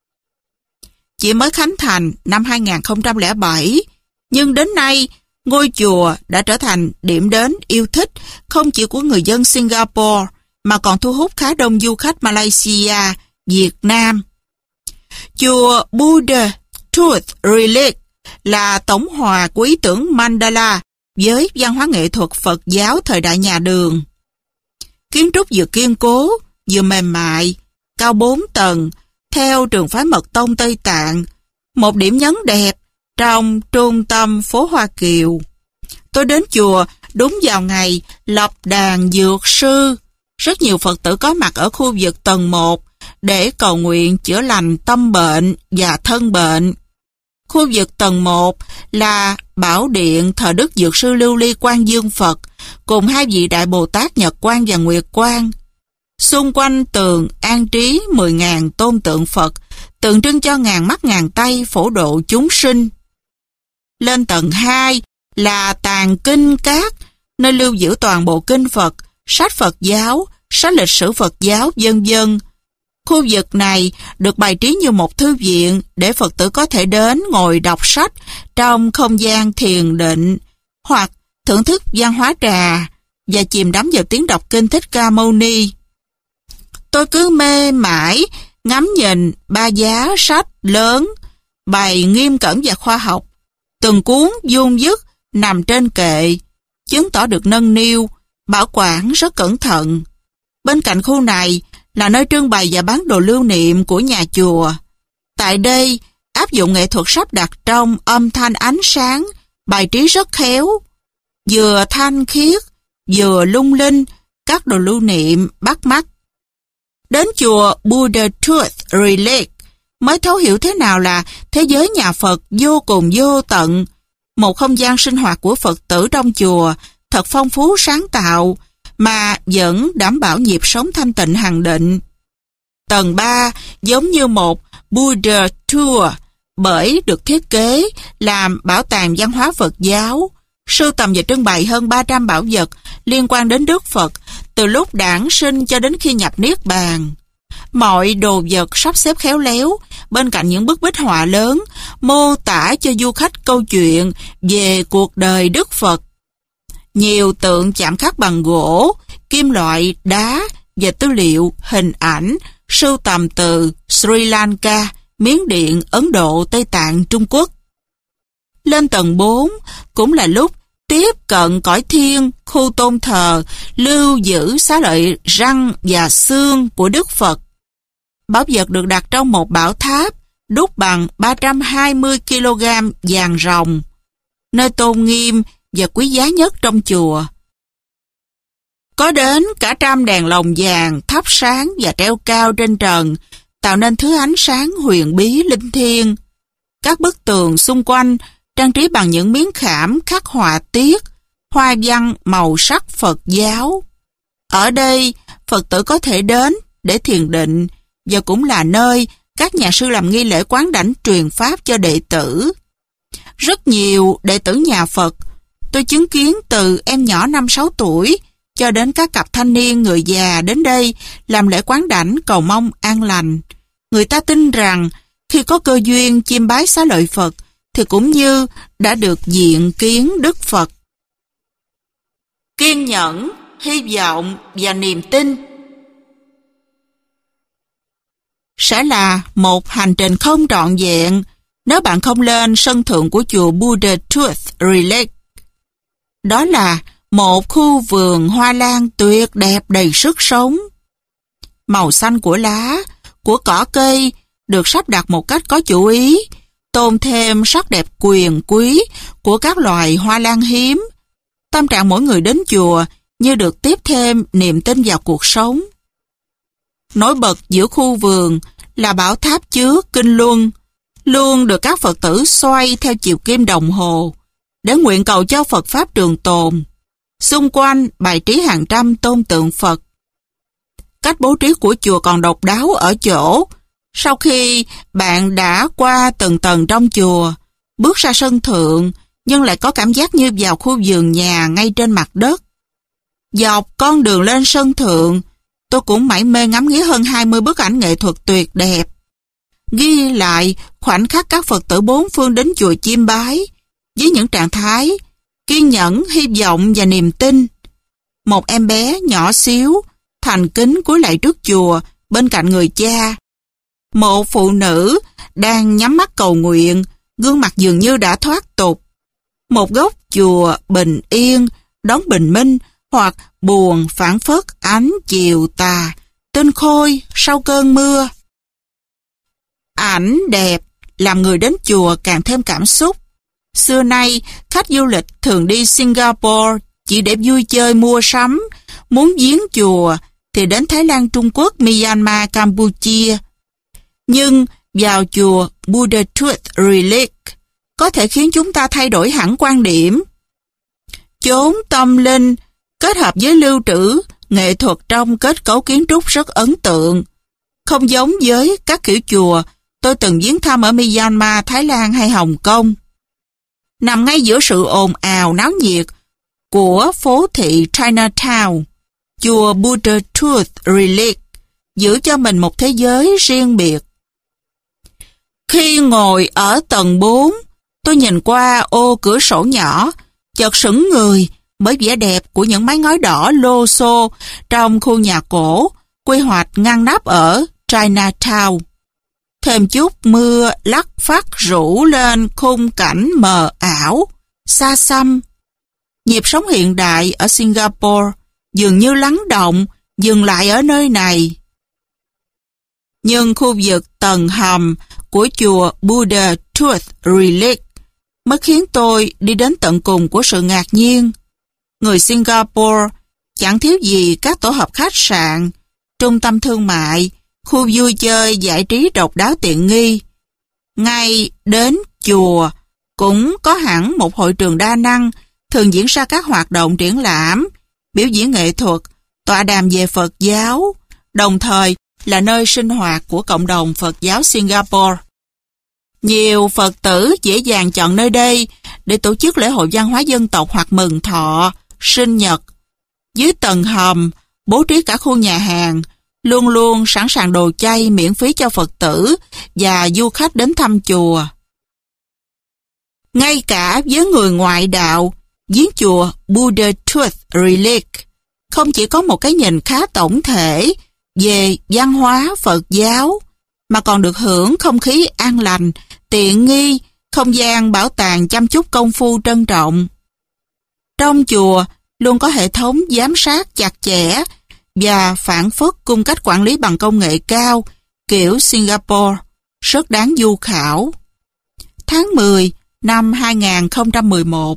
Chỉ mới khánh thành năm hai nghìn không trăm lẻ bảy, nhưng đến nay ngôi chùa đã trở thành điểm đến yêu thích không chỉ của người dân Singapore mà còn thu hút khá đông du khách Malaysia, Việt Nam. Chùa Buddha Tooth Relic là tổng hòa của ý tưởng Mandala với văn hóa nghệ thuật Phật giáo thời đại nhà Đường. Kiến trúc vừa kiên cố, vừa mềm mại, cao bốn tầng, theo trường phái Mật tông Tây Tạng, một điểm nhấn đẹp trong trung tâm phố Hoa Kiều. Tôi đến chùa đúng vào ngày lập đàn dược sư. Rất nhiều Phật tử có mặt ở khu vực tầng một để cầu nguyện chữa lành tâm bệnh và thân bệnh. Khu vực tầng một là bảo điện thờ Đức Dược sư Lưu Ly Quan Dương Phật cùng hai vị Đại Bồ Tát Nhật Quang và Nguyệt Quang. Xung quanh tường an trí mười nghìn tôn tượng Phật, tượng trưng cho ngàn mắt ngàn tay phổ độ chúng sinh. Lên tầng hai là tàng kinh các, nơi lưu giữ toàn bộ kinh Phật, sách Phật giáo, sách lịch sử Phật giáo, vân vân. Khu vực này được bày trí như một thư viện để Phật tử có thể đến ngồi đọc sách trong không gian thiền định, hoặc thưởng thức văn hóa trà và chìm đắm vào tiếng đọc kinh Thích Ca Mâu Ni. Tôi cứ mê mải ngắm nhìn ba giá sách lớn bày nghiêm cẩn và khoa học, từng cuốn vuông vức nằm trên kệ, chứng tỏ được nâng niu, bảo quản rất cẩn thận. Bên cạnh khu này là nơi trưng bày và bán đồ lưu niệm của nhà chùa. Tại đây, áp dụng nghệ thuật sắp đặt trong âm thanh ánh sáng, bài trí rất khéo, vừa thanh khiết, vừa lung linh, các đồ lưu niệm bắt mắt. Đến chùa Buddha Truth Relic mới thấu hiểu thế nào là thế giới nhà Phật vô cùng vô tận, một không gian sinh hoạt của Phật tử trong chùa thật phong phú sáng tạo, mà vẫn đảm bảo nhịp sống thanh tịnh hằng định. Tầng ba giống như một Buddha Tour bởi được thiết kế làm bảo tàng văn hóa Phật giáo, sưu tầm và trưng bày hơn ba trăm bảo vật liên quan đến Đức Phật từ lúc đản sinh cho đến khi nhập Niết Bàn. Mọi đồ vật sắp xếp khéo léo bên cạnh những bức bích họa lớn mô tả cho du khách câu chuyện về cuộc đời Đức Phật. Nhiều tượng chạm khắc bằng gỗ, kim loại, đá và tư liệu, hình ảnh sưu tầm từ Sri Lanka, Miến Điện, Ấn Độ, Tây Tạng, Trung Quốc. Lên tầng bốn cũng là lúc tiếp cận cõi thiên, khu tôn thờ, lưu giữ xá lợi răng và xương của Đức Phật. Bảo vật được đặt trong một bảo tháp đúc bằng ba trăm hai mươi ki lô gam vàng ròng, nơi tôn nghiêm và quý giá nhất trong chùa. Có đến cả trăm đèn lồng vàng thắp sáng và treo cao trên trần, tạo nên thứ ánh sáng huyền bí linh thiêng. Các bức tường xung quanh trang trí bằng những miếng khảm khắc họa tiết, hoa văn màu sắc Phật giáo. Ở đây, Phật tử có thể đến để thiền định, và cũng là nơi các nhà sư làm nghi lễ quán đảnh truyền pháp cho đệ tử. Rất nhiều đệ tử nhà Phật, tôi chứng kiến từ em nhỏ năm sáu tuổi cho đến các cặp thanh niên người già đến đây làm lễ quán đảnh cầu mong an lành. Người ta tin rằng khi có cơ duyên chiêm bái xá lợi Phật thì cũng như đã được diện kiến Đức Phật. Kiên nhẫn, hy vọng và niềm tin sẽ là một hành trình không trọn vẹn nếu bạn không lên sân thượng của chùa Buddha Truth Relic. Đó là một khu vườn hoa lan tuyệt đẹp đầy sức sống. Màu xanh của lá, của cỏ cây được sắp đặt một cách có chủ ý, tôn thêm sắc đẹp quyền quý của các loài hoa lan hiếm. Tâm trạng mỗi người đến chùa như được tiếp thêm niềm tin vào cuộc sống. Nổi bật giữa khu vườn là bảo tháp chứa kinh luân, luôn được các Phật tử xoay theo chiều kim đồng hồ để nguyện cầu cho Phật Pháp trường tồn. Xung quanh bày trí hàng trăm tôn tượng Phật. Cách bố trí của chùa còn độc đáo ở chỗ, sau khi bạn đã qua từng tầng trong chùa, bước ra sân thượng, nhưng lại có cảm giác như vào khu vườn nhà ngay trên mặt đất. Dọc con đường lên sân thượng, tôi cũng mải mê ngắm nghía hơn hai mươi bức ảnh nghệ thuật tuyệt đẹp, ghi lại khoảnh khắc các Phật tử bốn phương đến chùa chiêm bái, với những trạng thái kiên nhẫn, hy vọng và niềm tin. Một em bé nhỏ xíu, thành kính cúi lạy trước chùa bên cạnh người cha. Một phụ nữ đang nhắm mắt cầu nguyện, gương mặt dường như đã thoát tục. Một góc chùa bình yên, đón bình minh hoặc buồn phảng phất ánh chiều tà, tinh khôi sau cơn mưa. Ảnh đẹp làm người đến chùa càng thêm cảm xúc. Xưa nay, khách du lịch thường đi Singapore chỉ để vui chơi mua sắm, muốn viếng chùa thì đến Thái Lan, Trung Quốc, Myanmar, Campuchia. Nhưng vào chùa Buddha Truth Relic có thể khiến chúng ta thay đổi hẳn quan điểm. Chốn tâm linh kết hợp với lưu trữ nghệ thuật trong kết cấu kiến trúc rất ấn tượng, không giống với các kiểu chùa tôi từng viếng thăm ở Myanmar, Thái Lan hay Hồng Kông. Nằm ngay giữa sự ồn ào náo nhiệt của phố thị Chinatown, chùa Buddha Truth Relic giữ cho mình một thế giới riêng biệt. Khi ngồi ở tầng bốn, tôi nhìn qua ô cửa sổ nhỏ, chợt sững người bởi vẻ đẹp của những mái ngói đỏ lô xô trong khu nhà cổ, quy hoạch ngăn nắp ở Chinatown. Thêm chút mưa lắc phắt rủ lên khung cảnh mờ ảo, xa xăm. Nhịp sống hiện đại ở Singapore dường như lắng động, dừng lại ở nơi này. Nhưng khu vực tầng hầm của chùa Buddha Tooth Relic mới khiến tôi đi đến tận cùng của sự ngạc nhiên. Người Singapore chẳng thiếu gì các tổ hợp khách sạn, trung tâm thương mại, khu vui chơi giải trí độc đáo tiện nghi. Ngay đến chùa cũng có hẳn một hội trường đa năng, thường diễn ra các hoạt động triển lãm, biểu diễn nghệ thuật, tọa đàm về Phật giáo, đồng thời là nơi sinh hoạt của cộng đồng Phật giáo Singapore. Nhiều Phật tử dễ dàng chọn nơi đây để tổ chức lễ hội văn hóa dân tộc hoặc mừng thọ, sinh nhật. Dưới tầng hầm, bố trí cả khu nhà hàng, luôn luôn sẵn sàng đồ chay miễn phí cho Phật tử và du khách đến thăm chùa. Ngay cả với người ngoại đạo, viếng chùa Buddha Tooth Relic không chỉ có một cái nhìn khá tổng thể về văn hóa Phật giáo, mà còn được hưởng không khí an lành, tiện nghi, không gian bảo tàng chăm chút công phu trân trọng. Trong chùa luôn có hệ thống giám sát chặt chẽ và phản phất cung cách quản lý bằng công nghệ cao kiểu Singapore, rất đáng du khảo. Tháng mười năm hai nghìn không trăm mười một.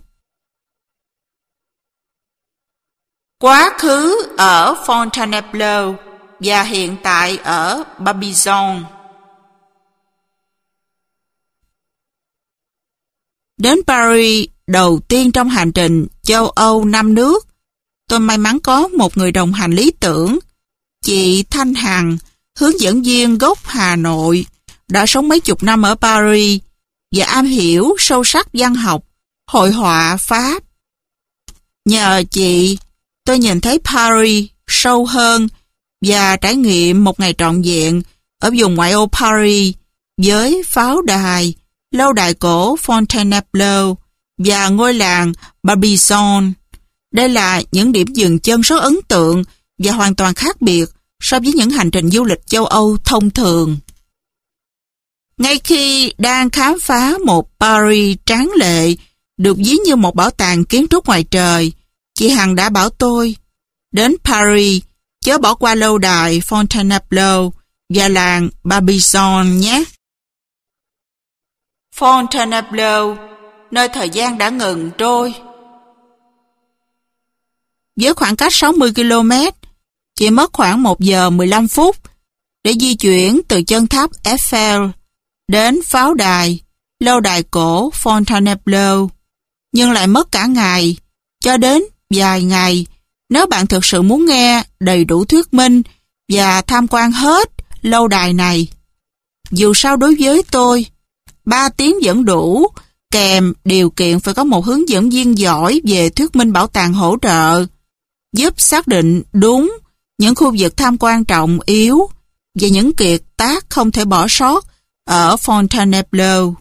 Quá khứ ở Fontainebleau và hiện tại ở Barbizon. Đến Paris đầu tiên trong hành trình châu Âu năm nước, tôi may mắn có một người đồng hành lý tưởng, chị Thanh Hằng, hướng dẫn viên gốc Hà Nội, đã sống mấy chục năm ở Paris và am hiểu sâu sắc văn học, hội họa Pháp. Nhờ chị, tôi nhìn thấy Paris sâu hơn và trải nghiệm một ngày trọn vẹn ở vùng ngoại ô Paris với pháo đài, lâu đài cổ Fontainebleau và ngôi làng Barbizon. Đây là những điểm dừng chân rất ấn tượng và hoàn toàn khác biệt so với những hành trình du lịch châu Âu thông thường. Ngay khi đang khám phá một Paris tráng lệ, được ví như một bảo tàng kiến trúc ngoài trời, chị Hằng đã bảo tôi, đến Paris, chớ bỏ qua lâu đài Fontainebleau và làng Barbizon nhé. Fontainebleau, nơi thời gian đã ngừng trôi. Với khoảng cách sáu mươi ki lô mét, chỉ mất khoảng một giờ mười lăm phút để di chuyển từ chân tháp Eiffel đến pháo đài, lâu đài cổ Fontainebleau, nhưng lại mất cả ngày, cho đến vài ngày, nếu bạn thực sự muốn nghe đầy đủ thuyết minh và tham quan hết lâu đài này. Dù sao đối với tôi, ba tiếng vẫn đủ, kèm điều kiện phải có một hướng dẫn viên giỏi về thuyết minh bảo tàng hỗ trợ, giúp xác định đúng những khu vực tham quan trọng yếu và những kiệt tác không thể bỏ sót ở Fontainebleau.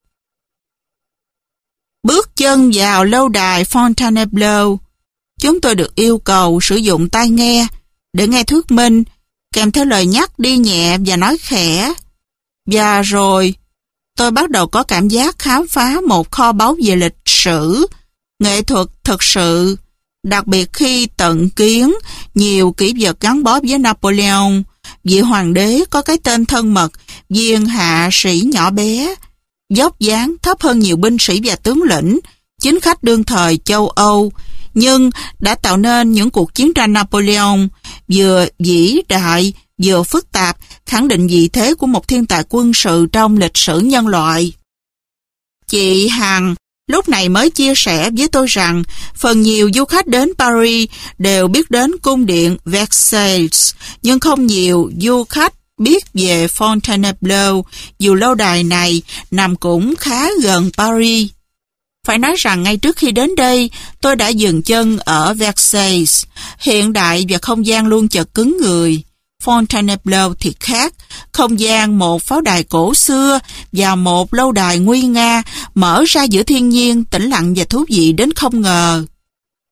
Bước chân vào lâu đài Fontainebleau, chúng tôi được yêu cầu sử dụng tai nghe để nghe thuyết minh, kèm theo lời nhắc đi nhẹ và nói khẽ. Và rồi, tôi bắt đầu có cảm giác khám phá một kho báu về lịch sử, nghệ thuật thực sự, đặc biệt khi tận kiến nhiều kỷ vật gắn bó với Napoleon, vị hoàng đế có cái tên thân mật, viên hạ sĩ nhỏ bé, dốc dáng thấp hơn nhiều binh sĩ và tướng lĩnh, chính khách đương thời châu Âu, nhưng đã tạo nên những cuộc chiến tranh Napoleon vừa vĩ đại, vừa phức tạp, khẳng định vị thế của một thiên tài quân sự trong lịch sử nhân loại. Chị Hằng lúc này mới chia sẻ với tôi rằng phần nhiều du khách đến Paris đều biết đến cung điện Versailles, nhưng không nhiều du khách biết về Fontainebleau, dù lâu đài này nằm cũng khá gần Paris. Phải nói rằng ngay trước khi đến đây, tôi đã dừng chân ở Versailles, hiện đại và không gian luôn chật cứng người. Fontainebleau thì khác, không gian một pháo đài cổ xưa và một lâu đài nguy nga mở ra giữa thiên nhiên tĩnh lặng và thú vị đến không ngờ.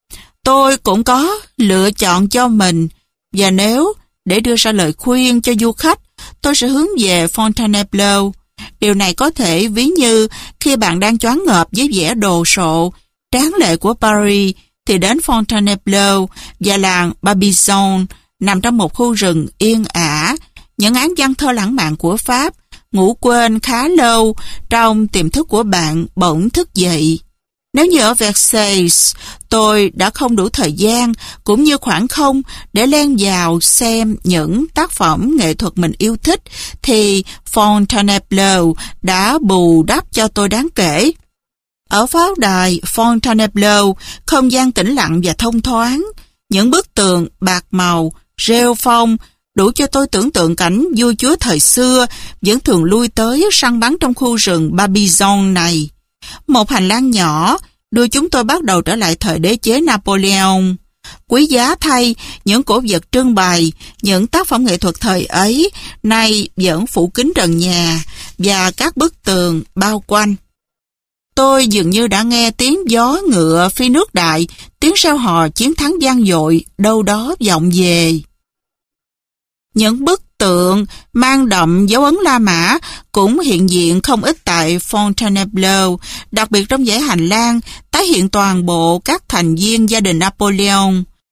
tôi cũng có lựa chọn cho mình, và nếu để đưa ra lời khuyên cho du khách, tôi sẽ hướng về Fontainebleau. Điều này có thể ví như khi bạn đang choáng ngợp với vẻ đồ sộ, tráng lệ của Paris, thì đến Fontainebleau và làng Barbizon nằm trong một khu rừng yên ả. Những án văn thơ lãng mạn của Pháp, ngủ quên khá lâu trong tiềm thức của bạn bỗng thức dậy. Nếu như ở Versailles, tôi đã không đủ thời gian cũng như khoảng không để len vào xem những tác phẩm nghệ thuật mình yêu thích, thì Fontainebleau đã bù đắp cho tôi đáng kể. Ở pháo đài Fontainebleau, không gian tĩnh lặng và thông thoáng, những bức tường bạc màu, rêu phong, đủ cho tôi tưởng tượng cảnh vua chúa thời xưa vẫn thường lui tới săn bắn trong khu rừng Barbizon này. Một hành lang nhỏ đưa chúng tôi bắt đầu trở lại thời đế chế Napoleon. Quý giá thay, những cổ vật trưng bày, những tác phẩm nghệ thuật thời ấy nay vẫn phủ kín trần nhà và các bức tường bao quanh. Tôi dường như đã nghe tiếng gió ngựa phi nước đại, tiếng reo hò chiến thắng vang dội đâu đó vọng về. Những bức tượng mang đậm dấu ấn La Mã cũng hiện diện không ít tại Fontainebleau, đặc biệt trong dãy hành lang tái hiện toàn bộ các thành viên gia đình Napoleon.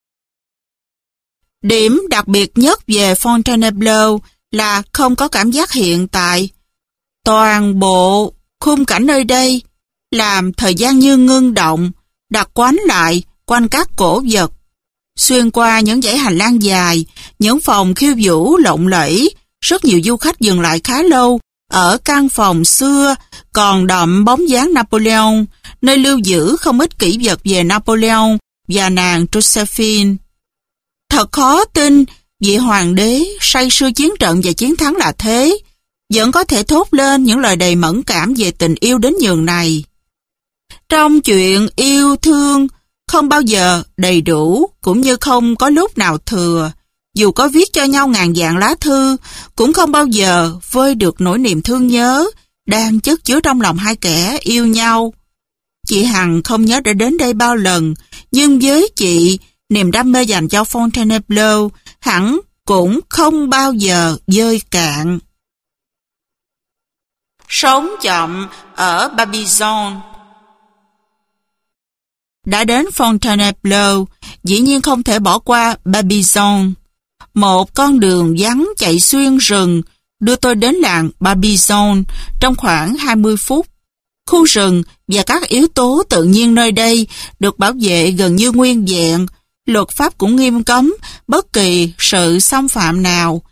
Điểm đặc biệt nhất về Fontainebleau là không có cảm giác hiện tại. Toàn bộ khung cảnh nơi đây làm thời gian như ngưng động, đặt quánh lại quanh các cổ vật. Xuyên qua những dãy hành lang dài, những phòng khiêu vũ lộng lẫy, rất nhiều du khách dừng lại khá lâu ở căn phòng xưa còn đậm bóng dáng Napoleon, nơi lưu giữ không ít kỷ vật về Napoleon và nàng Josephine. Thật khó tin, vị hoàng đế say sưa chiến trận và chiến thắng là thế, vẫn có thể thốt lên những lời đầy mẫn cảm về tình yêu đến nhường này. Trong chuyện yêu thương, không bao giờ đầy đủ, cũng như không có lúc nào thừa. Dù có viết cho nhau ngàn vạn lá thư, cũng không bao giờ vơi được nỗi niềm thương nhớ đang chất chứa trong lòng hai kẻ yêu nhau. Chị Hằng không nhớ đã đến đây bao lần, nhưng với chị, niềm đam mê dành cho Fontainebleau hẳn cũng không bao giờ vơi cạn. Sống chậm ở Barbizon. Đã đến Fontainebleau, dĩ nhiên không thể bỏ qua Barbizon. Một con đường vắng chạy xuyên rừng đưa tôi đến làng Barbizon trong khoảng hai mươi phút. Khu rừng và các yếu tố tự nhiên nơi đây được bảo vệ gần như nguyên vẹn. Luật pháp cũng nghiêm cấm bất kỳ sự xâm phạm nào.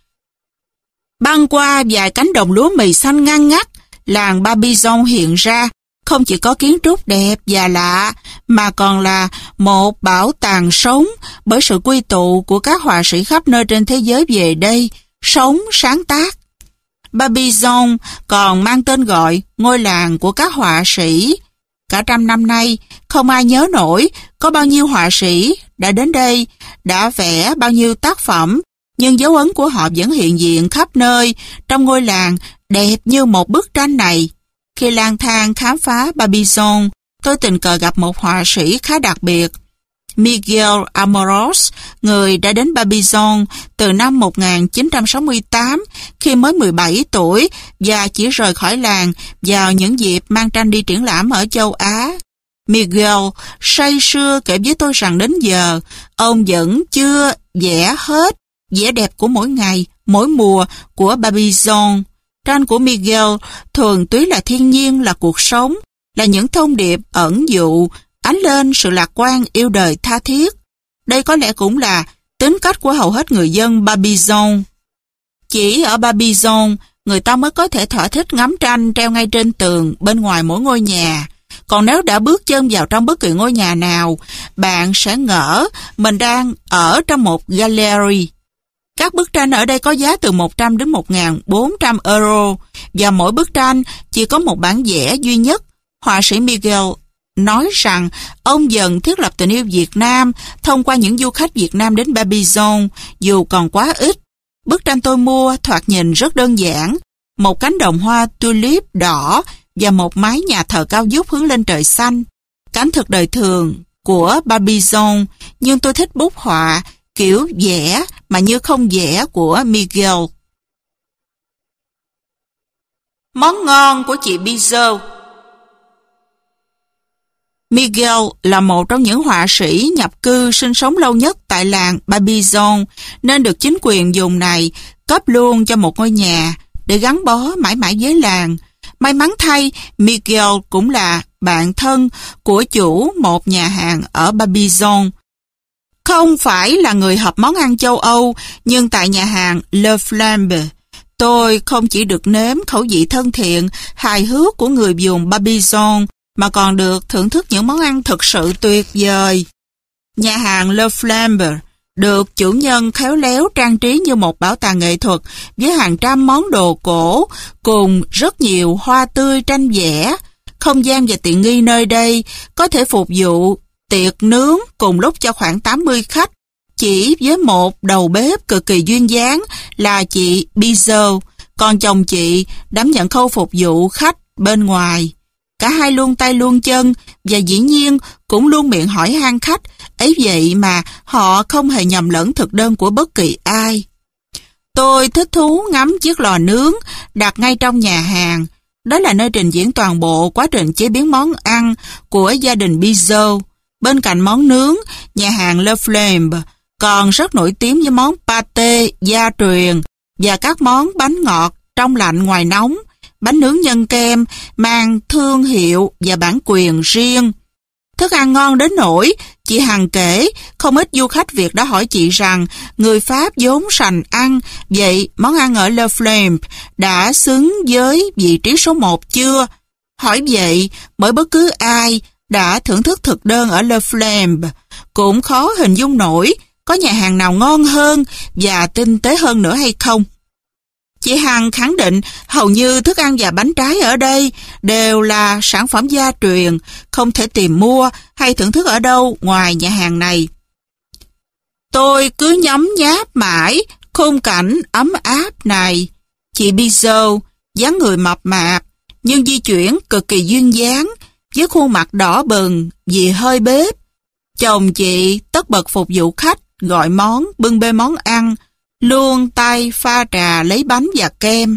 Băng qua vài cánh đồng lúa mì xanh ngăn ngắt, làng Barbizon hiện ra không chỉ có kiến trúc đẹp và lạ, mà còn là một bảo tàng sống bởi sự quy tụ của các họa sĩ khắp nơi trên thế giới về đây, sống sáng tác. Barbizon còn mang tên gọi ngôi làng của các họa sĩ. Cả trăm năm nay, không ai nhớ nổi có bao nhiêu họa sĩ đã đến đây, đã vẽ bao nhiêu tác phẩm, nhưng dấu ấn của họ vẫn hiện diện khắp nơi trong ngôi làng đẹp như một bức tranh này. Khi lang thang khám phá Barbizon, tôi tình cờ gặp một họa sĩ khá đặc biệt, Miguel Amoros, người đã đến Barbizon từ năm một nghìn chín trăm sáu mươi tám khi mới mười bảy tuổi và chỉ rời khỏi làng vào những dịp mang tranh đi triển lãm ở châu Á. Miguel say sưa kể với tôi rằng đến giờ, ông vẫn chưa vẽ hết vẻ đẹp của mỗi ngày, mỗi mùa của Barbizon. Tranh của Miguel thường túy là thiên nhiên, là cuộc sống, là những thông điệp ẩn dụ, ánh lên sự lạc quan yêu đời tha thiết. Đây có lẽ cũng là tính cách của hầu hết người dân Barbizon. Chỉ ở Barbizon, người ta mới có thể thỏa thích ngắm tranh treo ngay trên tường bên ngoài mỗi ngôi nhà. Còn nếu đã bước chân vào trong bất kỳ ngôi nhà nào, bạn sẽ ngỡ mình đang ở trong một gallery. Các bức tranh ở đây có giá từ một trăm đến một nghìn bốn trăm euro và mỗi bức tranh chỉ có một bản vẽ duy nhất. Họa sĩ Miguel nói rằng ông dần thiết lập tình yêu Việt Nam thông qua những du khách Việt Nam đến Barbizon dù còn quá ít. Bức tranh tôi mua thoạt nhìn rất đơn giản, một cánh đồng hoa tulip đỏ và một mái nhà thờ cao vút hướng lên trời xanh. Cảnh thực đời thường của Barbizon, nhưng tôi thích bút họa kiểu vẽ mà như không vẽ của Miguel. Món ngon của chị Bizot. Miguel là một trong những họa sĩ nhập cư sinh sống lâu nhất tại làng Barbizon, nên được chính quyền vùng này cấp luôn cho một ngôi nhà để gắn bó mãi mãi với làng. May mắn thay, Miguel cũng là bạn thân của chủ một nhà hàng ở Barbizon. Không phải là người hợp món ăn châu Âu, nhưng tại nhà hàng Le Flambe, tôi không chỉ được nếm khẩu vị thân thiện, hài hước của người vùng Barbizon, mà còn được thưởng thức những món ăn thực sự tuyệt vời. Nhà hàng Le Flambe được chủ nhân khéo léo trang trí như một bảo tàng nghệ thuật với hàng trăm món đồ cổ cùng rất nhiều hoa tươi tranh vẽ. Không gian và tiện nghi nơi đây có thể phục vụ tiệc nướng cùng lúc cho khoảng tám mươi khách, chỉ với một đầu bếp cực kỳ duyên dáng là chị Bizot, còn chồng chị đảm nhận khâu phục vụ khách bên ngoài. Cả hai luôn tay luôn chân và dĩ nhiên cũng luôn miệng hỏi han khách, ấy vậy mà họ không hề nhầm lẫn thực đơn của bất kỳ ai. Tôi thích thú ngắm chiếc lò nướng đặt ngay trong nhà hàng. Đó là nơi trình diễn toàn bộ quá trình chế biến món ăn của gia đình Bizot. Bên cạnh món nướng, nhà hàng Le Flambe còn rất nổi tiếng với món pâté gia truyền và các món bánh ngọt trong lạnh ngoài nóng, bánh nướng nhân kem mang thương hiệu và bản quyền riêng. Thức ăn ngon đến nỗi, chị Hằng kể, không ít du khách Việt đã hỏi chị rằng người Pháp vốn sành ăn, vậy món ăn ở Le Flambe đã xứng với vị trí số một chưa? Hỏi vậy, bởi bất cứ ai đã thưởng thức thực đơn ở Le Flambe cũng khó hình dung nổi có nhà hàng nào ngon hơn và tinh tế hơn nữa hay không. Chị Hằng khẳng định hầu như thức ăn và bánh trái ở đây đều là sản phẩm gia truyền, không thể tìm mua hay thưởng thức ở đâu ngoài nhà hàng này. Tôi cứ nhấm nháp mãi khung cảnh ấm áp này. Chị Bizot, dáng người mập mạp, nhưng di chuyển cực kỳ duyên dáng, với khuôn mặt đỏ bừng vì hơi bếp. Chồng chị tất bật phục vụ khách, gọi món, bưng bê món ăn, luôn tay pha trà lấy bánh và kem.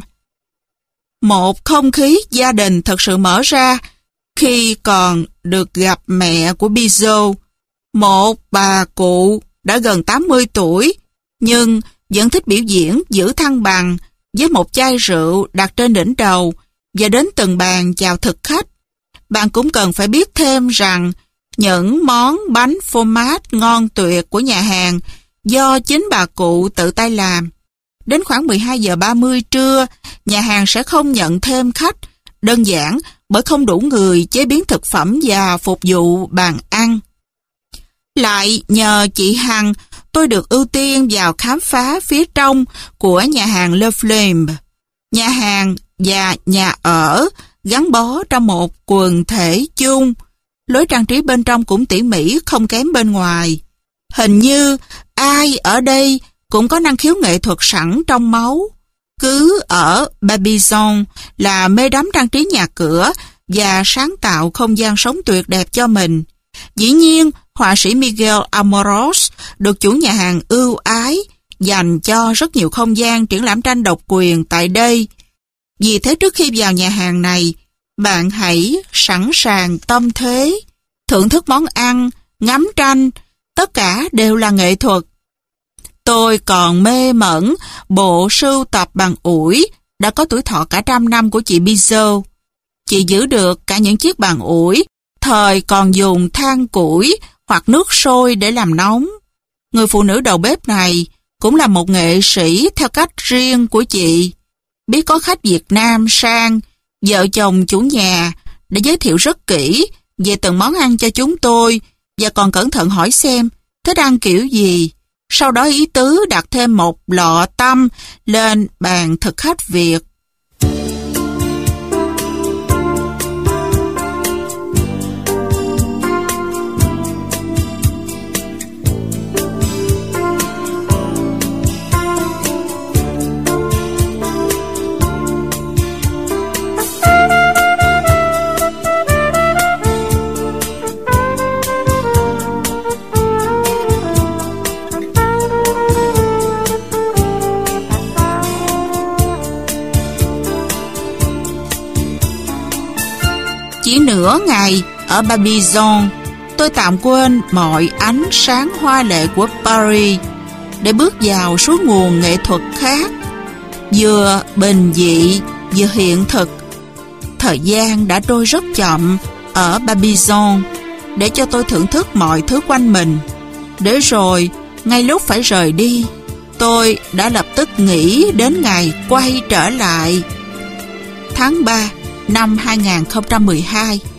Một không khí gia đình thật sự mở ra khi còn được gặp mẹ của Bizot, một bà cụ đã gần tám mươi tuổi, nhưng vẫn thích biểu diễn giữ thăng bằng với một chai rượu đặt trên đỉnh đầu và đến từng bàn chào thực khách. Bạn cũng cần phải biết thêm rằng những món bánh phô mát ngon tuyệt của nhà hàng do chính bà cụ tự tay làm. Đến khoảng mười hai giờ ba mươi trưa, nhà hàng sẽ không nhận thêm khách, đơn giản bởi không đủ người chế biến thực phẩm và phục vụ bàn ăn. Lại nhờ chị Hằng, tôi được ưu tiên vào khám phá phía trong của nhà hàng Le Flambe. Nhà hàng và nhà ở gắn bó trong một quần thể chung. Lối trang trí bên trong cũng tỉ mỉ không kém bên ngoài. Hình như ai ở đây cũng có năng khiếu nghệ thuật sẵn trong máu. Cứ ở Barbizon là mê đắm trang trí nhà cửa và sáng tạo không gian sống tuyệt đẹp cho mình. Dĩ nhiên, họa sĩ Miguel Amoros được chủ nhà hàng ưu ái dành cho rất nhiều không gian triển lãm tranh độc quyền tại đây. Vì thế trước khi vào nhà hàng này, bạn hãy sẵn sàng tâm thế, thưởng thức món ăn, ngắm tranh, tất cả đều là nghệ thuật. Tôi còn mê mẩn bộ sưu tập bằng ủi đã có tuổi thọ cả trăm năm của chị Bizot. Chị giữ được cả những chiếc bàn ủi thời còn dùng than củi hoặc nước sôi để làm nóng. Người phụ nữ đầu bếp này cũng là một nghệ sĩ theo cách riêng của chị. Biết có khách Việt Nam sang, vợ chồng chủ nhà đã giới thiệu rất kỹ về từng món ăn cho chúng tôi và còn cẩn thận hỏi xem thích ăn kiểu gì. Sau đó ý tứ đặt thêm một lọ tăm lên bàn thực khách Việt. Chỉ nửa ngày ở Barbizon, tôi tạm quên mọi ánh sáng hoa lệ của Paris để bước vào suối nguồn nghệ thuật khác, vừa bình dị vừa hiện thực. Thời gian đã trôi rất chậm ở Barbizon để cho tôi thưởng thức mọi thứ quanh mình. Để rồi, ngay lúc phải rời đi, tôi đã lập tức nghĩ đến ngày quay trở lại. Tháng ba năm hai nghìn không trăm mười hai.